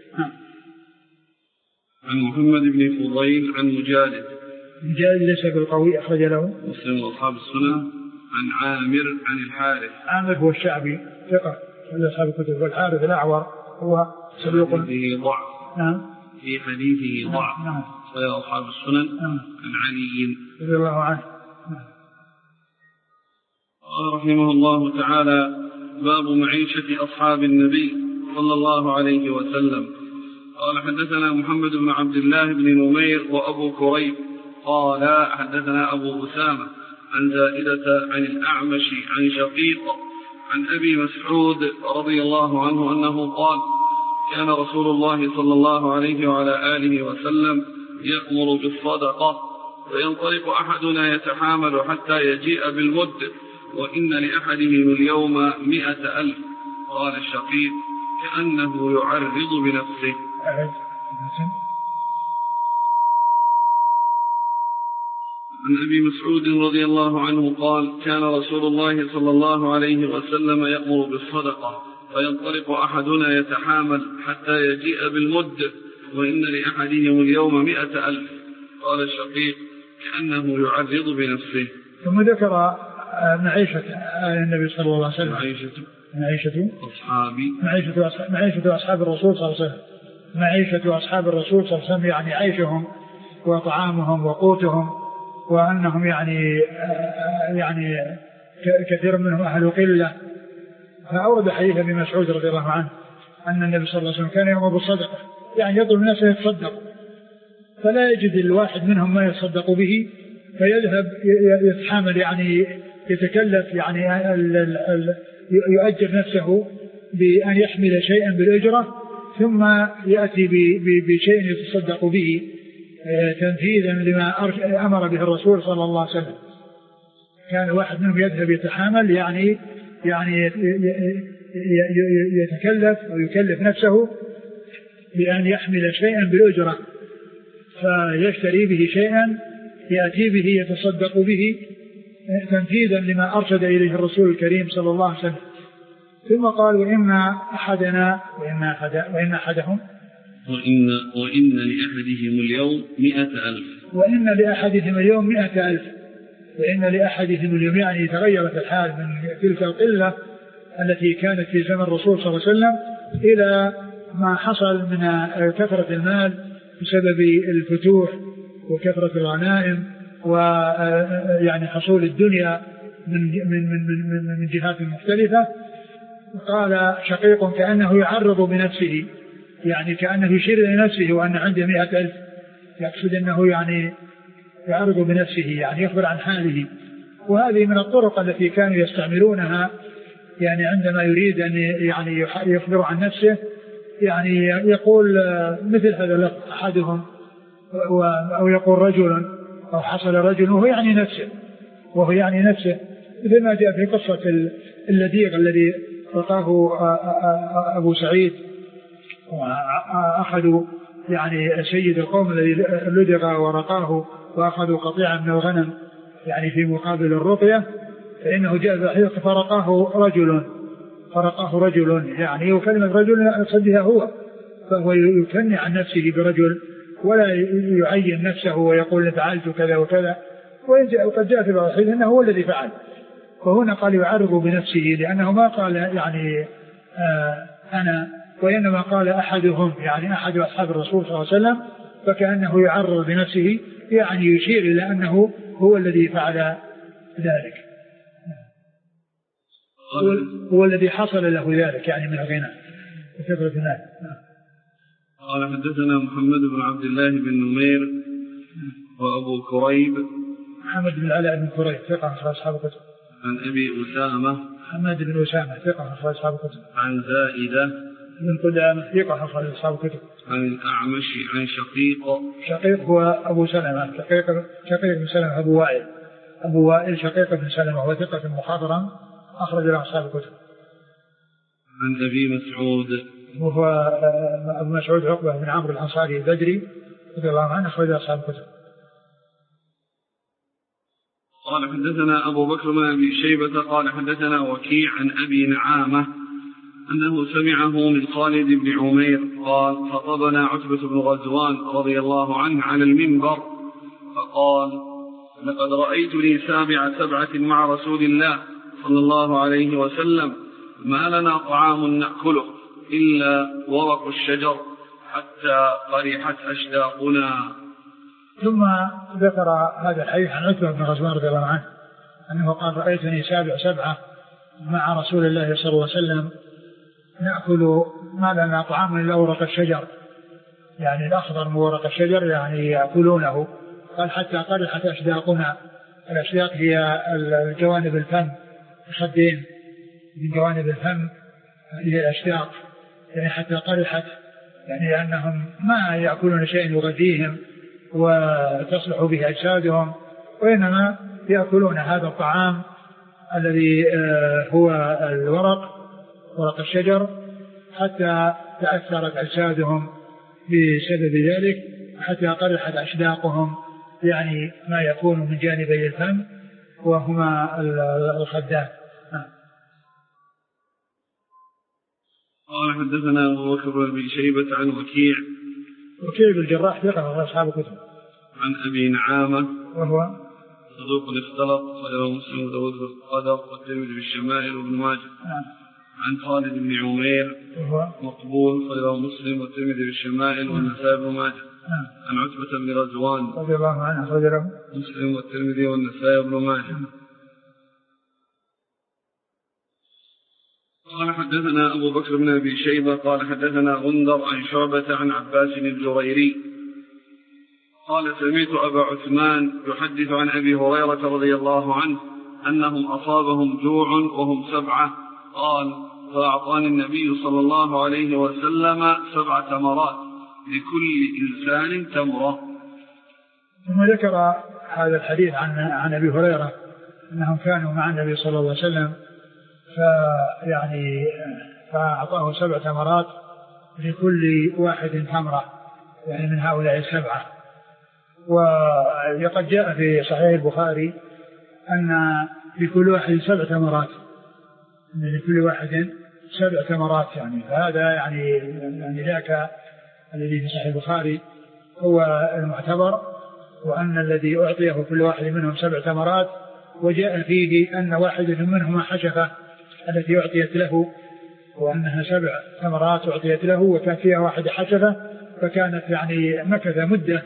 عن محمد بن فضيل عن مجالد ليس بالقوي، أخرج له مسلم وأصحاب السنن. عن عامر عن الحارث، عامر هو الشعبي ثقة من أصحاب الكتب، والحارث الأعور هو صدوق فيه ضعف، في حديثه ضعف، وهي أصحاب السنن. عن علي رضي الله عنه. قال رحمه الله تعالى باب معيشة أصحاب النبي صلى الله عليه وسلم. قال حدثنا محمد بن عبد الله بن نمير وأبو كريب قال حدثنا أبو أسامة عن زائدة عن الأعمش عن شقيق عن أبي مسعود رضي الله عنه أنه قال كان رسول الله صلى الله عليه وعلى آله وسلم يأمر بالصدقة فينطلق أحدنا يتحامل حتى يجيء بالمد وإن لأحدهم اليوم 100,000. قال الشقيق كأنه يعرض بنفسه. عن أبي مسعود رضي الله عنه قال كان رسول الله صلى الله عليه وسلم يأمر بالصدقة فينطلق أحدنا يتحامل حتى يجيء بالمد وإن لأحدهم اليوم 100,000. قال الشقيق كأنه يعرض بنفسه. ثم ذكر معيشة النبي صلى الله عليه وسلم، معيشة أصحاب الرسول صلى الله عليه وسلم، معيشة أصحاب الرسول صلى الله عليه وسلم يعني عيشهم وطعامهم وقوتهم، وأنهم يعني كثير منهم أهل قلة. فأورد حديث ابن مسعود رضي الله عنه أن النبي صلى الله عليه وسلم كان يأمر بالصدقة، يعني يطلب الناس يتصدقوا، فلا يجد الواحد منهم ما يتصدق به فيذهب يتحامل، يعني يتكلف، يعني يؤجر نفسه بأن يحمل شيئا بالأجرة ثم يأتي بشيء يتصدق به تنفيذا لما أمر به الرسول صلى الله عليه وسلم. كان واحد منهم يذهب يتحامل، يعني يتكلف ويكلف نفسه بأن يحمل شيئا بالأجرة فيشتري به شيئا يأتي به يتصدق به تنفيذا لما أرشد إليه الرسول الكريم صلى الله عليه وسلم. ثم قال وإن أحدهم وإن لأحدهم اليوم 100,000. وإن لأحدهم اليوم 100,000. وإن لأحدهم اليوم يعني تغيرت الحال من تلك القلة التي كانت في زمن الرسول صلى الله عليه وسلم إلى ما حصل من كثرة المال بسبب الفتوح وكثرة الغنائم ويعني حصول الدنيا من جهات مختلفة. قال شقيق كأنه يعرض بنفسه، يعني كأنه يشير إلى نفسه وأن عنده 100,000، يقصد أنه يعني يعرض بنفسه، يعني يخبر عن حاله. وهذه من الطرق التي كانوا يستعملونها، يعني عندما يريد أن يعني يخبر عن نفسه، يعني يقول مثل هذا اللفظ أحدهم، أو يقول رجل أو حصل رجل وهو يعني نفسه مثل ما جاء في قصة اللديغ الذي رقاه أبو سعيد وأخذوا يعني سيد القوم الذي لدغ ورقاه وأخذوا قطيعا من الغنم يعني في مقابل الرقية، فإنه جاء بحيث فرقاه رجل يعني، وكلمة رجل أقصدها هو، فهو يكني عن نفسه برجل ولا يعين نفسه ويقول فعلت كذا وكذا، وقد جاء في بعض الحديث أنه هو الذي فعل. فهنا قال يعرض بنفسه، لأنه ما قال يعني أنا، وإنما قال أحدهم، يعني أحد أصحاب الرسول صلى الله عليه وسلم، فكأنه يعرض بنفسه، يعني يشير إلى أنه هو الذي فعل ذلك، هو الذي حصل له ذلك يعني من الغنى وكثرة المال. قال حدثنا محمد بن عبد الله بن نمير وأبو كريب. محمد بن العلاء بن كريب ثقة أخرج أصحاب الكتب. عن أبي أسامة محمد بن أسامة ثقة أخرج أصحاب الكتب. عن زائدة بن قدامة ثقة أخرج أصحاب الكتب. عن الأعمش عن شقيق هو أبو سلمة، شقيق بن سلمة أبو وائل شقيق بن سلمة، وهو ثقة مخضرم أخرج له أصحاب الكتب. عن أبي مسعود وهو أبو مسعود عقبة بن عمرو الأنصاري البدري رضي الله عنه، أخرج له أصحاب الكتب. قال حدثنا أبو بكر بن أبي شيبة قال حدثنا وكيع عن أبي نعامة أنه سمعه من خالد بن عمير قال خطبنا عتبة بن غزوان رضي الله عنه على المنبر فقال لقد رأيتني سبعة مع رسول الله صلى الله عليه وسلم ما لنا طعام نأكله إلا ورق الشجر حتى قرحت أشداقنا. ثم ذكر هذا الحديث عن عتبة بن غزوان رضي الله عنه أنه قال رأيتني سبعة مع رسول الله صلى الله عليه وسلم نأكل ما لنا طعام إلا ورق الشجر، يعني الأخضر من ورق الشجر يعني يأكلونه. قال حتى قرحت أشداقنا، الأشداق هي الجوانب الفم، الخدين من جوانب الفم هي الأشداق، يعني حتى قرحت، يعني لأنهم ما يأكلون شيء يغذيهم وتصلح به أجسادهم، وإنما يأكلون هذا الطعام الذي هو ورق الشجر، حتى تأثرت أجسادهم بسبب ذلك، حتى قرحت أشداقهم، يعني ما يكون من جانبي الفم وهما الخدان. قال حدثنا أبو بكر بن شيبة عن وكيع بن الجراح ثقة أصحاب الكتب. عن أبي نعامة وهو صدوق اختلط، وله مسلم وداود بالقدر والترمذي بالشمائل وابن ماجه. عن خالد بن عمير وهو مقبول، وله مسلم والترمذي بالشمائل والنسائي وابن ماجه. عن عتبة بن رضوان رضي الله عنه أخرج له مسلم والترمذي والنسائي وابن ماجه. قال حدثنا أبو بكر بن أبي شيبة قال حدثنا غندر عن شعبة عن عباس الجريري قال سمعت أبا عثمان يحدث عن أبي هريرة رضي الله عنه أنهم أصابهم جوع وهم 7، قال فأعطاني النبي صلى الله عليه وسلم 7 تمرات لكل إنسان تمرة. ثم ذكر هذا الحديث عن أبي هريرة أنهم كانوا مع النبي صلى الله عليه وسلم فأعطاه 7 تمرات لكل واحد تمرة، يعني من هؤلاء 7. وقد جاء في صحيح البخاري أن لكل واحد 7 تمرات، لكل واحد 7 تمرات، يعني فهذا يعني ذاك الذي في صحيح البخاري هو المعتبر، وأن الذي أعطيه كل واحد منهم 7 تمرات، وجاء فيه أن واحد منهما حشفة التي أعطيت له، وأنها 7 تمرات أعطيت له وكان فيها واحد حشفة، فكانت يعني مكث مدة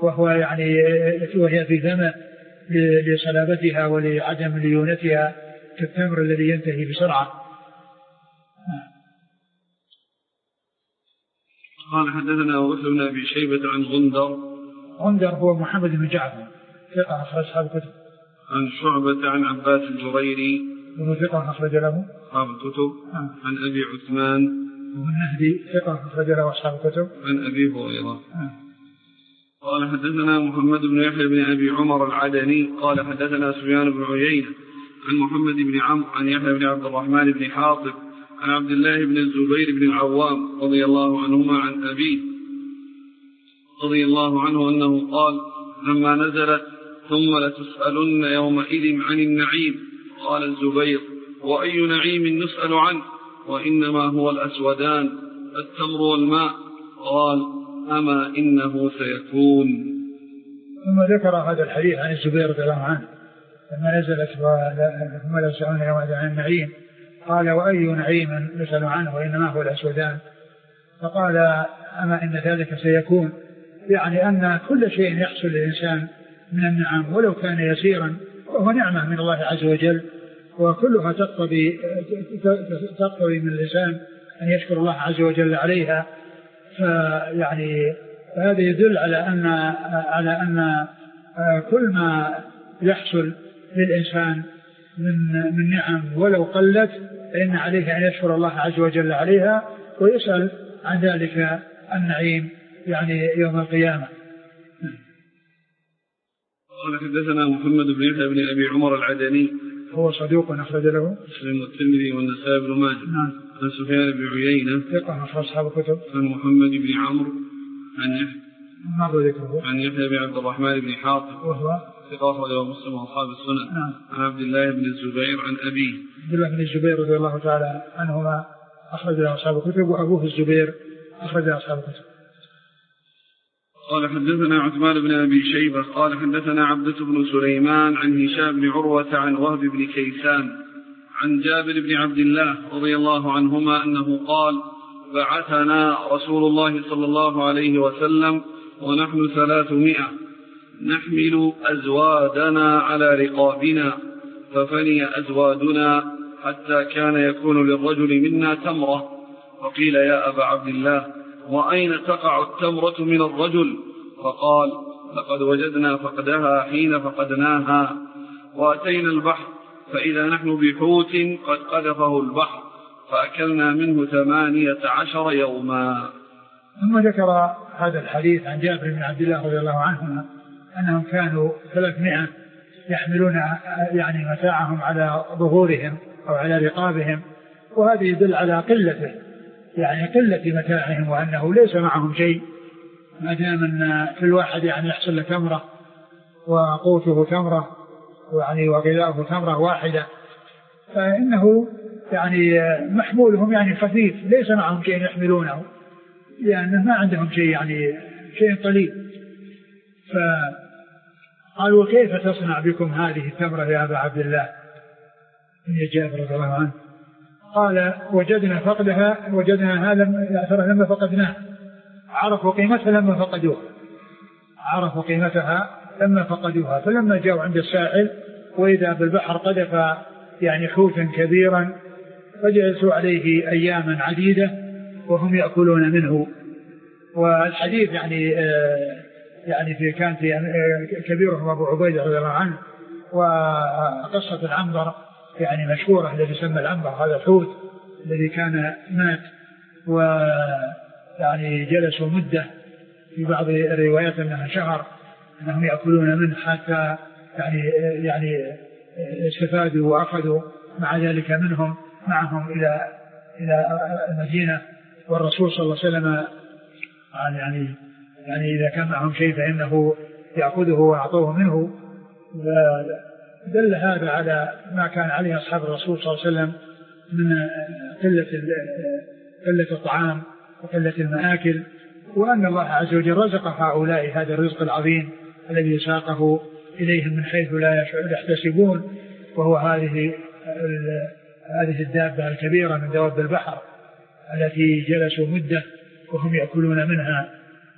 وهي في فمه لصلابتها ولعدم ليونتها كالتمر الذي ينتهي بسرعة. قال حدثنا أبو بكر بن أبي شيبة عن غندر هو محمد بن جعفر ثقة أخرج أصحاب الكتب. عن شعبة عن عباس الجريري وهو ثقة أخرج له أصحاب الكتب. عن أبي عثمان النهدي ثقة أخرج له أصحاب الكتب. عن أبي هريرة. قال حدثنا محمد بن يحيى بن أبي عمر العدني قال حدثنا سفيان بن عيينة عن محمد بن عمرو عن يحيى بن عبد الرحمن بن حاطب عن عبد الله بن الزبير بن العوام رضي الله عنهما عن أبيه رضي الله عنه أنه قال لما نزلت ثم لتسألن يومئذ عن النعيم، قال الزبير وأي نعيم نسأل عنه وإنما هو الأسودان التمر والماء، قال أما إنه سيكون. ثم ذكر هذا الحديث عن الزبير رضي الله عنه لما نزلت ثم لتسألن يومئذ عن النعيم، قال وأي نعيم نسأل عنه وإنما هو الأسودان، فقال أما إن ذلك سيكون، يعني أن كل شيء يحصل للإنسان من النعم ولو كان يسيرا وهو نعمة من الله عز وجل، وكلها تقتضي من الإنسان أن يشكر الله عز وجل عليها. فيعني هذا يدل على أن كل ما يحصل للإنسان من نعم ولو قلت فإن عليه أن يشكر الله عز وجل عليها ويسأل عن ذلك النعيم يعني يوم القيامة. قال حدثنا محمد بن يحيى بن أبي عمر العدني هو صدوق أخرج له مسلم والترمذي والنسائي بن ماجه. عن سفيان بن عيينة ثقة أخرج أصحاب الكتب. عن محمد بن عمرو عن يحيى بن عبد الرحمن بن حاطب وهو ثقة أخرجه مسلم وأصحاب السنن. عن عبد الله بن الزبير عن أبيه عبد الله بن الزبير رضي الله تعالى عنهما أخرج له أصحاب الكتب، وأبوه الزبير أخرج له أصحاب الكتب. قال حدثنا عثمان بن أبي شيبة قال حدثنا عبدة بن سليمان عن هشام بن عروة عن وهب بن كيسان عن جابر بن عبد الله رضي الله عنهما أنه قال بعثنا رسول الله صلى الله عليه وسلم ونحن 300 نحمل أزوادنا على رقابنا، ففني أزوادنا حتى كان يكون للرجل منا تمرة، فقيل يا أبا عبد الله وأين تقع التمرة من الرجل؟ فقال لقد وجدنا فقدها حين فقدناها، وأتينا البحر فإذا نحن بحوت قد قذفه البحر فأكلنا منه 18 يوما. ثم ذكر هذا الحديث عن جابر بن عبد الله رضي الله عنهما أنهم كانوا 300 يحملون يعني متاعهم على ظهورهم أو على رقابهم، وهذا يدل على قلته، يعني قلة متاعهم، وأنه ليس معهم شيء ما دام أن كل واحد يعني يحصل له تمرة وقوته تمرة يعني وغذاؤه تمرة واحدة، فإنه يعني محمولهم يعني خفيف، ليس معهم شيء يحملونه، لأنه ما عندهم شيء يعني شيء قليل. فقالوا كيف تصنع بكم هذه التمرة يا أبا عبد الله يا جابر رضي الله عنه؟ قال وجدنا فقدها، وجدنا هذا لما فقدناه، عرفوا قيمتها لما فقدوها، عرفوا قيمتها لما فقدوها. فلما جاءوا عند الساحل وإذا بالبحر قذف يعني حوتا كبيرا، فجلسوا عليه أياما عديدة وهم يأكلون منه. والحديث يعني في كان في كبيرهم أبو عبيدة رضي الله عنه. وقصة العنبر يعني مشهورة، الذي يسمى العنبر هذا الحوت الذي كان مات، ويعني جلسوا مدة، في بعض الروايات أنها شهر أنهم يأكلون منه حتى يعني استفادوا وأخذوا مع ذلك منهم معهم إلى المدينة. والرسول صلى الله عليه وسلم يعني إذا كان معهم شيء فإنه يأخذه ويعطوه منه. دل هذا على ما كان عليه أصحاب الرسول صلى الله عليه وسلم من قلة الطعام وقلة المآكل، وأن الله عز وجل رزق هؤلاء هذا الرزق العظيم الذي ساقه إليهم من حيث لا يحتسبون، وهو هذه الدابة الكبيرة من دواب البحر التي جلسوا مدة وهم يأكلون منها.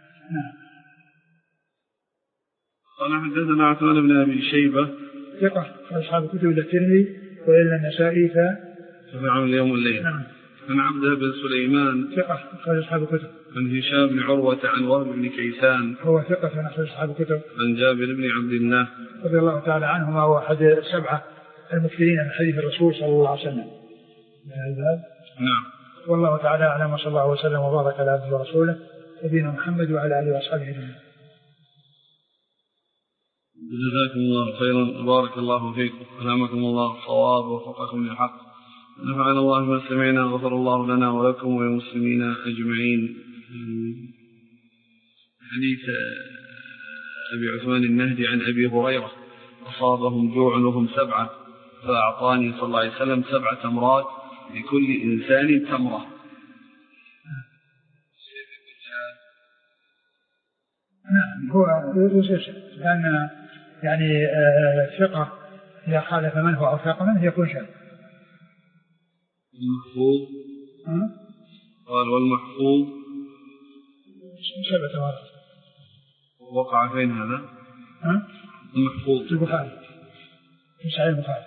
قال حدثنا عثمان بن أبي شيبة ثقة أصحاب الكتب الترمذي وإلا النسائي فمعه اليوم والليل. نعم. عن عبده بن سليمان ثقة أصحاب الكتب. عن هشام بن عروة عن وهب بن كيسان هو ثقة أصحاب الكتب. عن جابر بن عبد الله رضي الله تعالى عنهما، هو أحد السبعة المكثرين من حديث الرسول صلى الله عليه وسلم. نعم. والله تعالى أعلم، وصلى الله وسلم وبارك على عبده ورسوله نبينا محمد وعلى آله وأصحابه أجمعين. جزاكم الله خيرا وبارك الله فيكم، ألهمكم الله الصواب ووفقكم للحق، نفعنا الله ما سمعنا، غفر الله لنا ولكم وللمسلمين أجمعين. حديث أبي عثمان النهدي عن أبي هريرة أصابهم جوع وهم 7 فأعطاني صلى الله عليه وسلم 7 تمرات لكل إنسان تمرة. نعم، هو لأن يعني الثقة إذا خالف من هو أوثق منه يكون شاذ. المحفوظ قال والمحفوظ 7 مرات. وقع فين هذا؟ المحفوظ في البخاري في صحيح البخاري.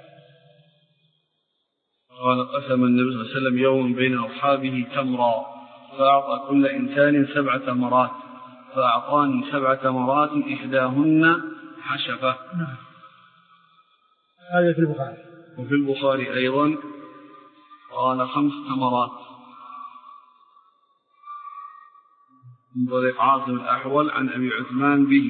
قال قسم النبي صلى الله عليه وسلم يوم بين أصحابه تمرا فأعطى كل إنسان 7 تمرات فأعطاني 7 تمرات إحداهن حشفة. هذا في البخاري. وفي البخاري أيضا قال 5 تمرات من طريق عاصم الأحول عن أبي عثمان به.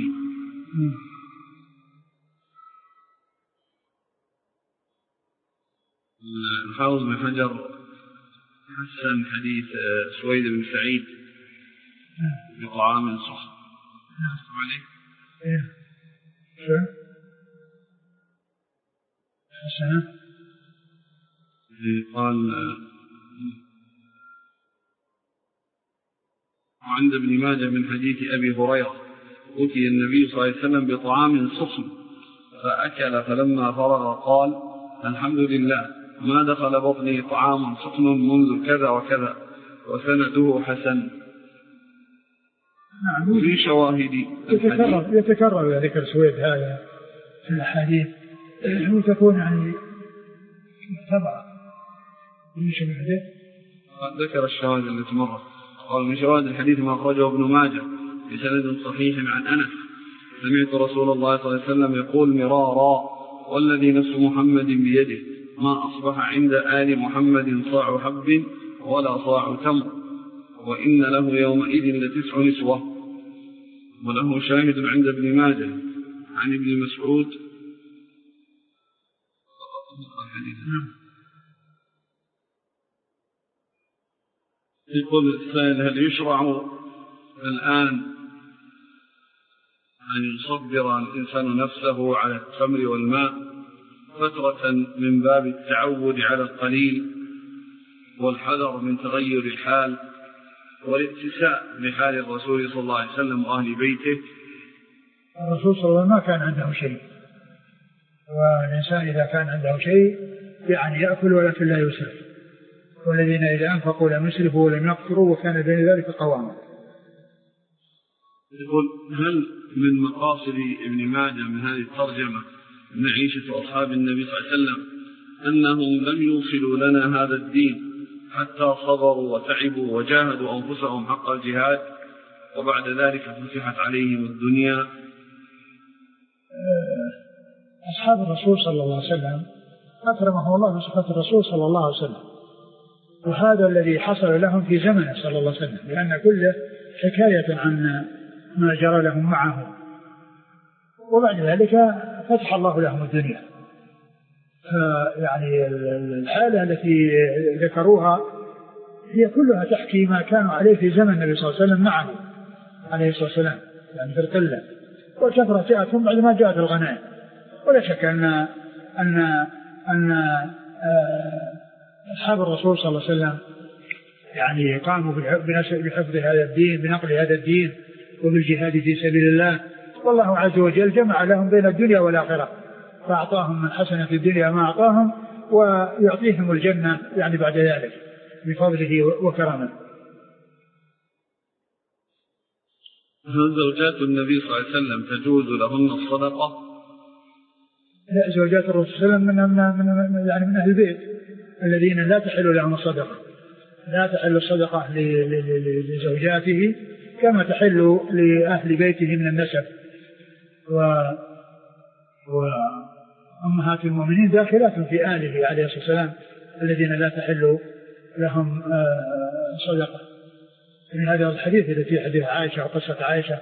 الحافظ بن حجر حسن حديث سويد بن سعيد بطعام صح عليه. حسنة. قال وعند ابن ماجه من حديث أبي هريرة أتي النبي صلى الله عليه وسلم بطعام سخن فأكل فلما فرغ قال الحمد لله ما دخل بطني طعام سخن منذ كذا وكذا، وسنده حسن. نعم. في شواهد يتكرر ذكر سويد هذا في الأحاديث وتكون يعني مختبرة. ذكر الشواهد التي مرت. قال من شواهد الحديث ما أخرجه ابن ماجه بسند صحيح عن أنس سمعت رسول الله صلى الله عليه وسلم يقول مرارا والذي نفس محمد بيده ما أصبح عند آل محمد صاع حب ولا صاع تمر، وإن له يومئذ ل9 نسوة. وله شاهد عند ابن ماجه عن ابن مسعود يقول السائل: هل يشرع الآن أن يصبر الإنسان نفسه على التمر والماء فترة من باب التعود على القليل والحذر من تغير الحال والاتساء بحال الرسول صلى الله عليه وسلم وأهل بيته؟ الرسول صلى الله عليه وسلم ما كان عنده شيء، والإنسان إذا كان عنده شيء يعني يأكل ولكن لا يسرف، والذين إذا أنفقوا لم يسرفوا ولم يقتروا وكان بين ذلك قواما. يقول: هل من مقاصد ابن ماجه من هذه الترجمة من عيشة أصحاب النبي صلى الله عليه وسلم أنهم لم يوصلوا لنا هذا الدين حتى صبروا وتعبوا وجاهدوا أنفسهم حق الجهاد وبعد ذلك فتحت عليهم الدنيا؟ أصحاب الرسول صلى الله عليه وسلم أكرمه الله بصفة الرسول صلى الله عليه وسلم، وهذا الذي حصل لهم في زمنه صلى الله عليه وسلم، لأن كله حكاية عن ما جرى لهم معه، وبعد ذلك فتح الله لهم الدنيا. يعني الحالة التي ذكروها هي كلها تحكي ما كانوا عليه في زمن النبي صلى الله عليه وسلم معه عليه الصلاة والسلام، يعني في القلة، وكثرة جاءتهم بعد ما جاءت الغنائم. ولا شك أن أصحاب الرسول صلى الله عليه وسلم يعني قاموا بحفظ هذا الدين، بنقل هذا الدين، وبالجهاد في سبيل الله، والله عز وجل جمع لهم بين الدنيا والآخرة، فأعطاهم من حسنة في الدنيا ما أعطاهم، ويعطيهم الجنة يعني بعد ذلك بفضله وكرمه. هل زوجات النبي صلى الله عليه وسلم تجوز لهن الصدقة؟ لا، زوجات الرسول صلى الله عليه وسلم يعني من أهل البيت الذين لا تحل لهم الصدقة، لا تحل الصدقة لزوجاته كما تحل لأهل بيته من النسب، وأمهات المؤمنين داخلات في آله عليه الصلاة والسلام الذين لا تحل لهم صدقة. من هذا الحديث الذي في حديث عائشة وقصة عائشة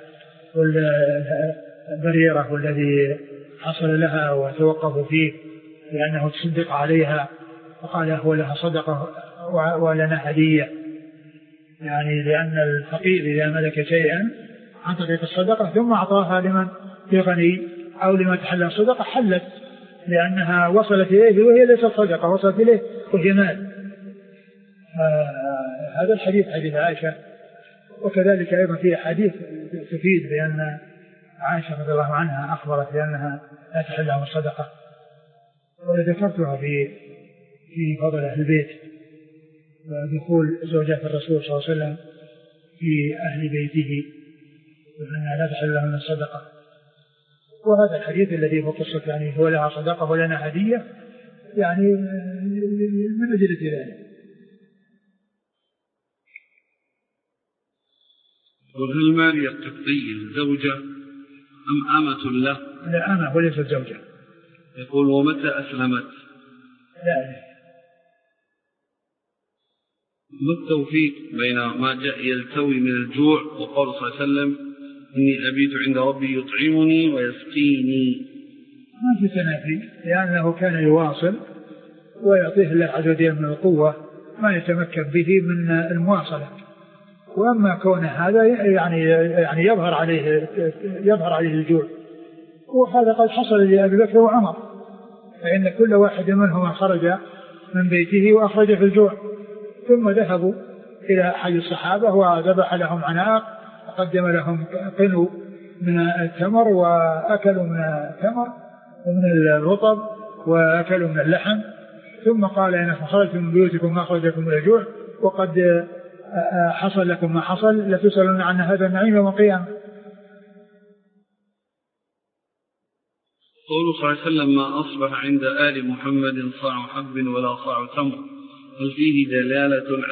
والبريرة والذي حصل لها وتوقفوا فيه لأنه تصدق عليها وقال هو لها صدقة ولنا هدية، يعني لأن الفقير إذا ملك شيئا عن طريق الصدقة ثم أعطاها لمن يغني أو لمن تحل الصدقة حلت، لأنها وصلت إليه وهي ليست صدقة، وصلت إليه وهي مال. هذا الحديث حديث عائشة. وكذلك أيضا في حديث تفيد بأن عائشة رضي الله عنها أخبرت بأنها لا تحل لهم الصدقة، وذكرتها في فضل أهل البيت ودخول زوجات الرسول صلى الله عليه وسلم في أهل بيته وأنها لا تحل لهم الصدقة. وهذا الحديث الذي هو قصة يعني هو لها صدقة ولنا هدية يعني من أجل ذلك. وهل ماريا القبطية زوجة أم أمة له؟ لا، أمة وليست زوجة. يقول: ومتى أسلمت؟ لا. ما التوفيق بين ما جاء يلتوي من الجوع وقال صلى الله عليه وسلم: إني أبيت عند ربي يطعمني ويسقيني؟ ما في تنافي، لأنه كان يواصل ويعطيه الله عز وجل من القوة ما يتمكن به من المواصلة. وأما كون هذا يعني يظهر عليه الجوع، وهذا قد حصل لأبي بكر وعمر، فإن كل واحد منهما خرج من بيته وأخرج في الجوع، ثم ذهبوا إلى حي الصحابة وذبح لهم عناق وقدم لهم قنو من التمر، وأكلوا من التمر ومن الرطب وأكلوا من اللحم، ثم قال: إن خرجتم من بيوتكم ما خرجكم من الجوع، وقد حصل لكم ما حصل، لتسألون عن هذا النعيم يوم القيامة. قوله صلى الله عليه وسلم: ما أصبح عند آل محمد صاع حب ولا صاع تمر، هل فيه دلالة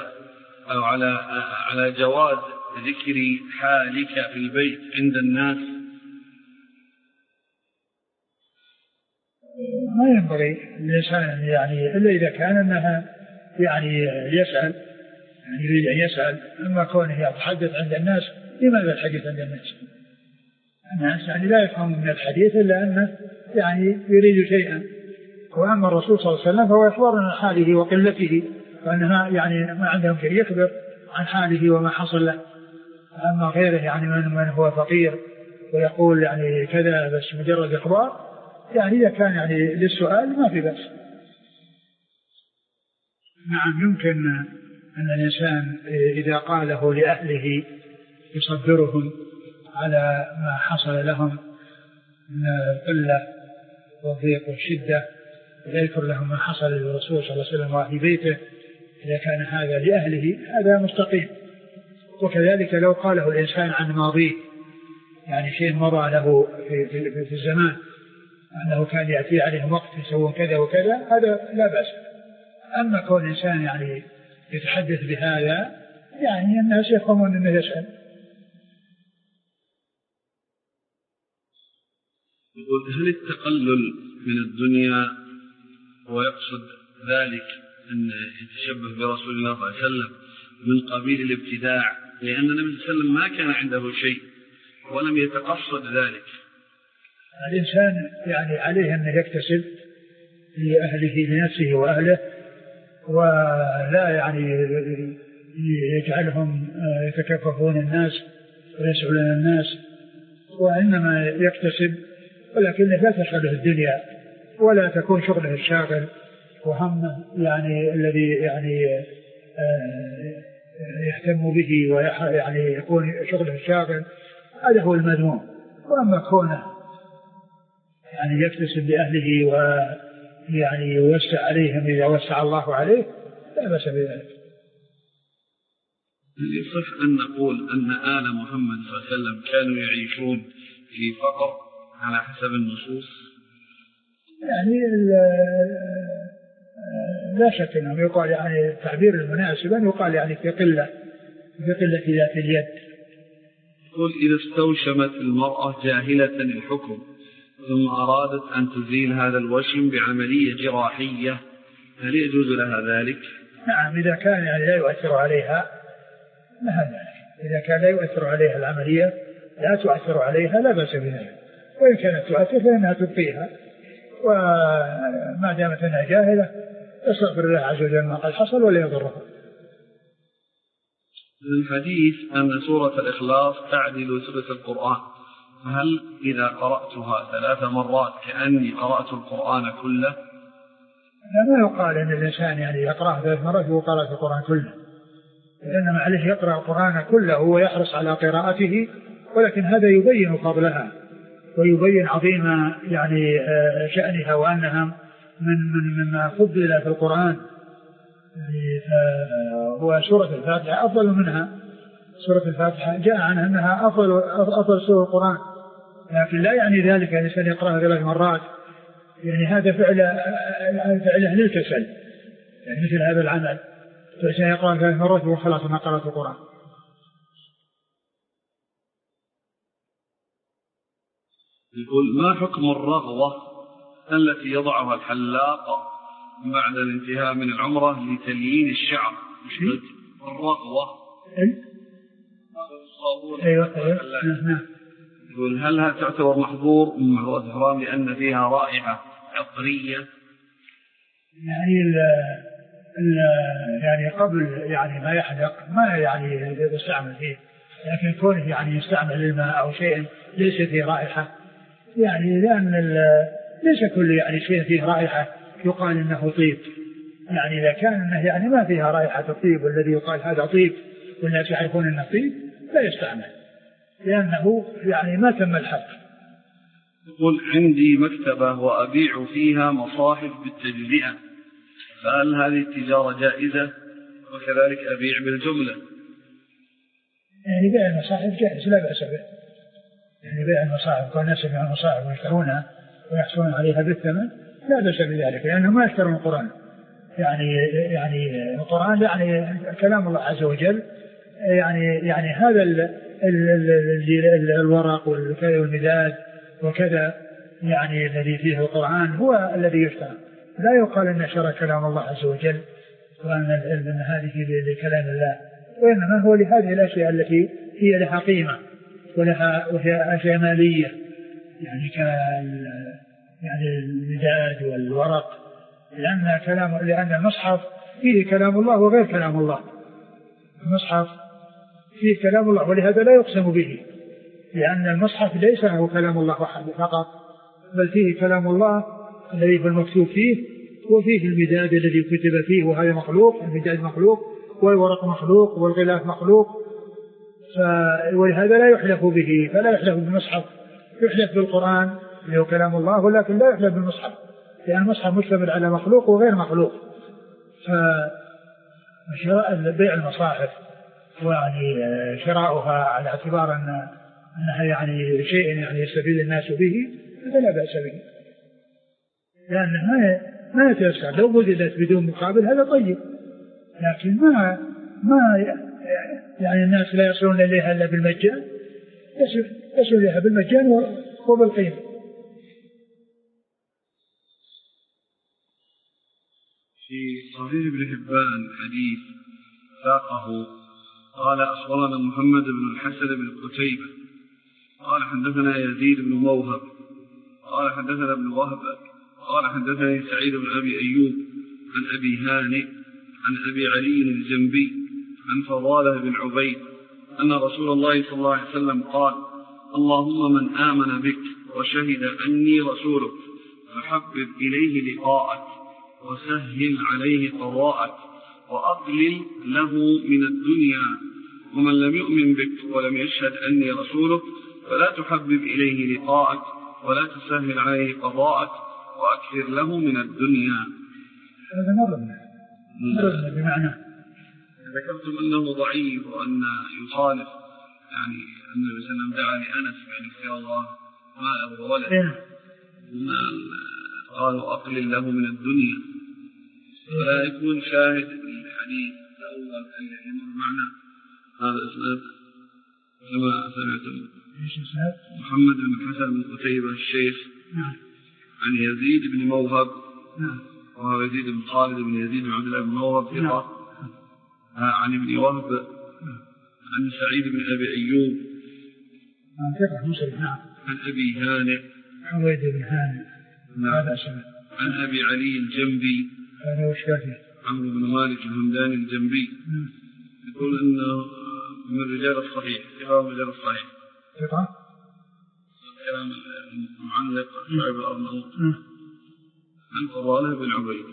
على جواز ذكر حالك في البيت عند الناس؟ ما ينبغي الإنسان يعني إلا إذا كان أنها يعني يسأل، يعني يريد أن يسأل. أما كونه يتحدث عند الناس، لماذا الحديث عند الناس؟ الناس يعني لا يفهم من الحديث إلا أنه يعني يريد شيئا. وأما الرسول صلى الله عليه وسلم فهو يخبر عن حاله وقلته، وأنها يعني ما عندهم شيء، يخبر عن حاله وما حصل له. أما غيره يعني من هو فقير ويقول يعني كذا بس مجرد إخبار، يعني إذا كان يعني للسؤال ما في بأس. نعم، يمكن أن الإنسان إذا قاله لأهله يصبرهم على ما حصل لهم من القلة والضيق والشدة، ويذكر لهم ما حصل للرسول صلى الله عليه وسلم وأهل بيته. إذا كان هذا لأهله هذا مستقيم. وكذلك لو قاله الإنسان عن ماضيه، يعني شيء مضى له في الزمان، أنه كان يأتي عليه وقت يسوون كذا وكذا، هذا لا بأس. أما كون الإنسان يعني يتحدث بهذا، يعني الناس يفهمون أنه يسأل. يقول: هل التقلل من الدنيا ويقصد ذلك أن يتشبه برسول الله صلى الله عليه وسلم من قبيل الابتداع، لأن النبي صلى الله عليه وسلم ما كان عنده شيء ولم يتقصد ذلك؟ الإنسان يعني عليه أن يكتسب لأهله لنفسه وأهله، ولا يعني يجعلهم يتكففون الناس ويسألون الناس، وإنما يكتسب، ولكن لا تشغله الدنيا ولا تكون شغله الشاغل وهمه يعني الذي يعني يهتم به ويعني يكون شغله الشاغل، هذا هو المذموم. وأما كونه يعني يكتسب لأهله ويعني يوسع عليهم إذا وسع الله عليه، لا بأس بذلك. يصح أن نقول أن آل محمد صلى الله عليه وسلم كانوا يعيشون في فقر على حسب النصوص؟ يعني لا شك أنه يقال يعني التعبير المناسب أن يقال يعني في قلة ذات اليد. يقول: إذا استوشمت المرأة جاهلة الحكم ثم أرادت أن تزيل هذا الوشم بعملية جراحية، هل يجوز لها ذلك؟ نعم، إذا كان يعني لا يؤثر عليها لها ذلك. إذا كان لا يؤثر عليها العملية، لا تؤثر عليها، لا بأس بذلك. وإن كانت تؤثر فإنها تبقيها، وما دامت أنها جاهلة يستغفر الله عز وجل ما قد حصل ولا يضرها. الحديث أن سورة الإخلاص تعدل ثلث القرآن، فهل إذا قرأتها 3 مرات كأني قرأت القرآن كله؟ لا، ما يقال أن الإنسان يعني يقرأ 3 مرات وقرأت القرآن كله، لأنما عليه يقرأ القرآن كله ويحرص على قراءته، ولكن هذا يبين فضلها ويبين عظيم يعني شأنها، وأنها مما فضل في القرآن. وسورة الفاتحة أفضل منها. سورة الفاتحة جاء عنها أنها أفضل سورة القرآن، لكن لا يعني ذلك أن الإنسان يقرأها 3 مرات، يعني هذا فعل أهل الكسل، يعني مثل هذا العمل، فالإنسان يقرأ 3 مرات وخلاص ما قرأت القرآن. يقول: ما حكم الرغوة التي يضعها الحلاق بعد الانتهاء من العمرة لتليين الشعر؟ الرغوة أيوة. يقول: هل تعتبر محظور من محظورات الإحرام لأن فيها رائحة عطرية؟ يعني قبل يعني ما يحلق ما يعني يستعمل فيه، لكن كونه يعني يستعمل الماء أو شيء ليس فيه رائحة، يعني لأن ليس كل يعني شيء فيه رائحة يقال إنه طيب. يعني إذا كان إنه يعني ما فيها رائحة الطيب والذي يقال هذا طيب والناس يعرفون إنه طيب، لا يستعمل، لأنه يعني ما تم الحق. يقول: عندي مكتبة وأبيع فيها مصاحف بالتجزئة، فهل هذه التجارة جائزة؟ وكذلك أبيع بالجملة. يعني بيع المصاحف جائز لا بأس به، يعني بيع المصاحف كل الناس يبيعون المصاحف ويشترونها ويحصلون عليها بالثمن لا بأس بذلك، لأنهم ما يشترون القرآن. يعني القرآن يعني كلام الله عز وجل، يعني هذا الورق والمداد وكذا يعني الذي فيه القرآن هو الذي يشترى. لا يقال أن شرع كلام الله عز وجل وأن هذه لكلام الله، وإنما هو لهذه الأشياء التي هي لها قيمة وهي أشياء مالية، يعني يعني المداد والورق، لأن المصحف فيه كلام الله وغير كلام الله. المصحف فيه كلام الله ولهذا لا يقسم به، لأن المصحف ليس هو كلام الله وحده فقط، بل فيه كلام الله الذي هو المكتوب فيه، وفيه المداد الذي كتب فيه وهذا مخلوق، المداد مخلوق والورق مخلوق والغلاف مخلوق، ولهذا لا يحلف به، فلا يحلف بالمصحف، يحلف بالقرآن اللي هو كلام الله، ولكن لا يحلف بالمصحف لأن المصحف مشتمل على مخلوق وغير مخلوق. فبيع المصاحف ويعني شراؤها على اعتبار أنها يعني شيء يعني يستفيد الناس به، هذا لا بأس به، لأنه ما يتيسر. لو بذلت بدون مقابل هذا طيب، لكن ما يعني الناس لا يصلون إليها إلا بالمجان، يصل إليها بالمجان وبالقيمة. في صحيح ابن حبان حديث ساقه قال أخبرنا محمد بن الحسن بن قتيبة قال حدثنا يزيد بن موهب قال حدثنا ابن وهب قال حدثني سعيد بن أبي أيوب عن أبي هانئ عن أبي علي الجنبي عن فضالة بن عبيد أن رسول الله صلى الله عليه وسلم قال اللهم من آمن بك وشهد أني رسولك فحبب إليه لقاءك وسهل عليه قضاءك وأقلل له من الدنيا، ومن لم يؤمن بك ولم يشهد أني رسولك فلا تحبب إليه لقاءك ولا تسهل عليه قضاءك وأكثر له من الدنيا. هذا مرضنا بمعنى ذكرتم أنه ضعيف وأن يخالف يعني أن النبي صلى الله عليه وسلم دعا لأنس يعني في الله ماء وولد قالوا أقلل له من الدنيا، ولا يكون شاهد الحديث الأول اللي يمر معنا هذا الإسناد كما سمعتم. محمد بن الحسن بن قتيبة الشيخ عن يزيد بن موهب وهو يزيد بن خالد بن يزيد بن عبد الله بن موهب ثقة عن ابن وهب عن سعيد بن أبي أيوب عن أبي هانئ عن أبي علي الجنبي عمرو بن مالك الهمداني الجنبي يقول أنه من رجال الصحيح كلام رجال الصحيح كلام المعلق شعب الأرنوط عن فضالة بن عبيد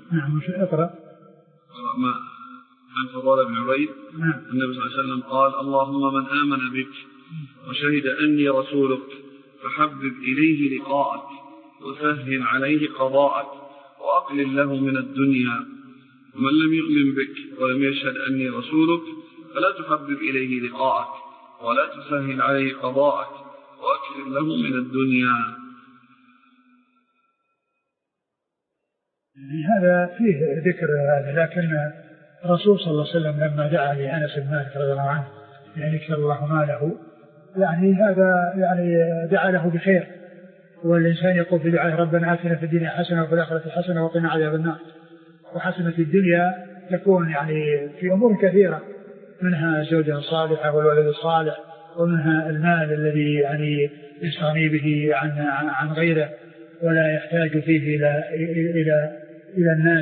عن فضالة بن عبيد النبي صلى الله عليه وسلم قال اللهم من آمن بك وشهد أني رسولك فحبب إليه لقاءك وسهل عليه قضاءك وأقلل له من الدنيا، ومن لم يؤمن بك ولم يشهد أني رسولك فلا تحبب إليه لقاءك ولا تسهل عليه قضاءك وأكثر له من الدنيا. هذا فيه ذكر هذا، لكن الرسول صلى الله عليه وسلم لما دعا لأنس بن مالك رضي الله عنه يعني يكثر الله ماله، يعني هذا يعني دعا له بخير، والإنسان يقول في دعائه ربنا آتنا في الدنيا حسنة وفي الآخرة حسنة وقنا عذاب النار. وحسنة الدنيا تكون يعني في أمور كثيرة، منها زوجة صالحة والولد الصالح، ومنها المال الذي يعني يستغني به عن غيره ولا يحتاج فيه إلى الناس.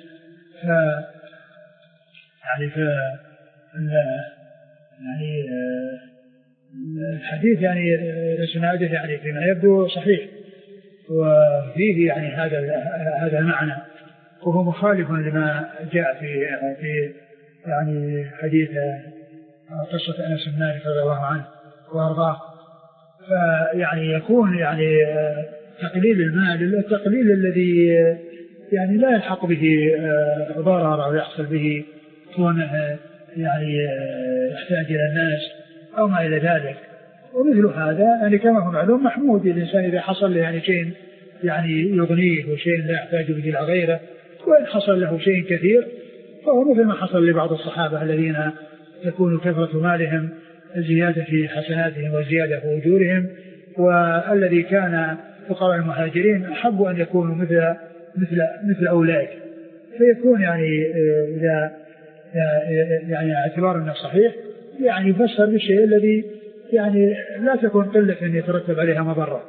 يعني الحديث يعني اسناده يعني فيما يبدو صحيح، وفيه يعني هذا المعنى، وهو مخالف لما جاء في يعني حديث قصة أنس بن مالك رضي الله عنه وأرضاه. فيعني يكون يعني تقليل المال التقليل الذي يعني لا يلحق به ضرر أو يحصل به كونه يعني يحتاج إلى الناس أو ما إلى ذلك. ومثل هذا يعني كما هو معلوم محمود الإنسان إذا حصل له يعني شيء يعني يغنيه وشيء لا يحتاج به إلى غيره، وإن حصل له شيء كثير فهو مثل ما حصل لبعض الصحابة الذين تكون كثرة مالهم زيادة في حسناتهم وزيادة في أجورهم، والذي كان فقراء المهاجرين أحب أن يكونوا مثل أولئك، فيكون يعني إذا يعني اعتبار أنه صحيح يعني يفسر بالشيء الذي يعني لا تكون قلة أن يترتب عليها مضرة.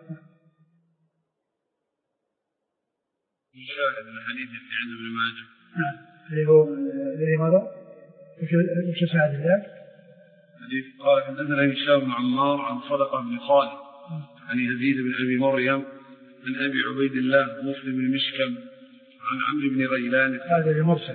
يشاهد الحديث في عند ابن ماجه اللي هو الذي مضى وش اسمه ذاك؟ حديث قال حدثنا هشام بن عمار عن صدقة بن خالد عن يزيد بن أبي مريم عن أبي عبيد الله مسلم بن مشكم عن عمرو بن غيلان. هذا المرسل.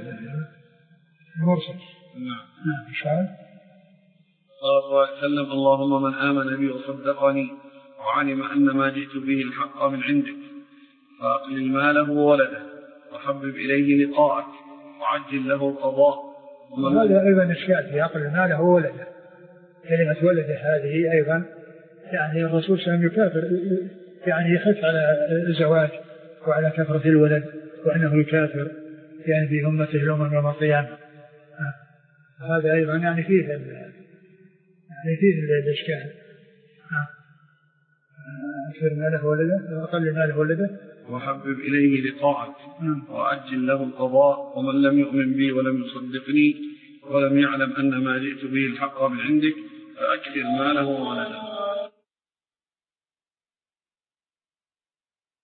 نعم. شاهد. قال صلى الله عليه وسلم اللهم من آمن بي وصدقني وعلم أن ما جئت به الحق من عندك فأقلل ماله وولده وحبب إليه لقاءك وعجل له القضاء. وهذا أيضا إشكال في أقلل ماله وولده. كلمة ولده هذه أيضا يعني الرسول صلى الله عليه وسلم يكافر يعني يخف على الزواج وعلى كثرة الولد وأنه يكافر يعني في أمته يوم القيامة. هذا أيضا يعني فيه الإشكال. أكثر ماله ولده وأقل ماله ولده وحبب إليه لقاءك وأجل له القضاء ومن لم يؤمن بي ولم يصدقني ولم يعلم أن ما جئت به الحق من عندك فأكثر ماله وولده.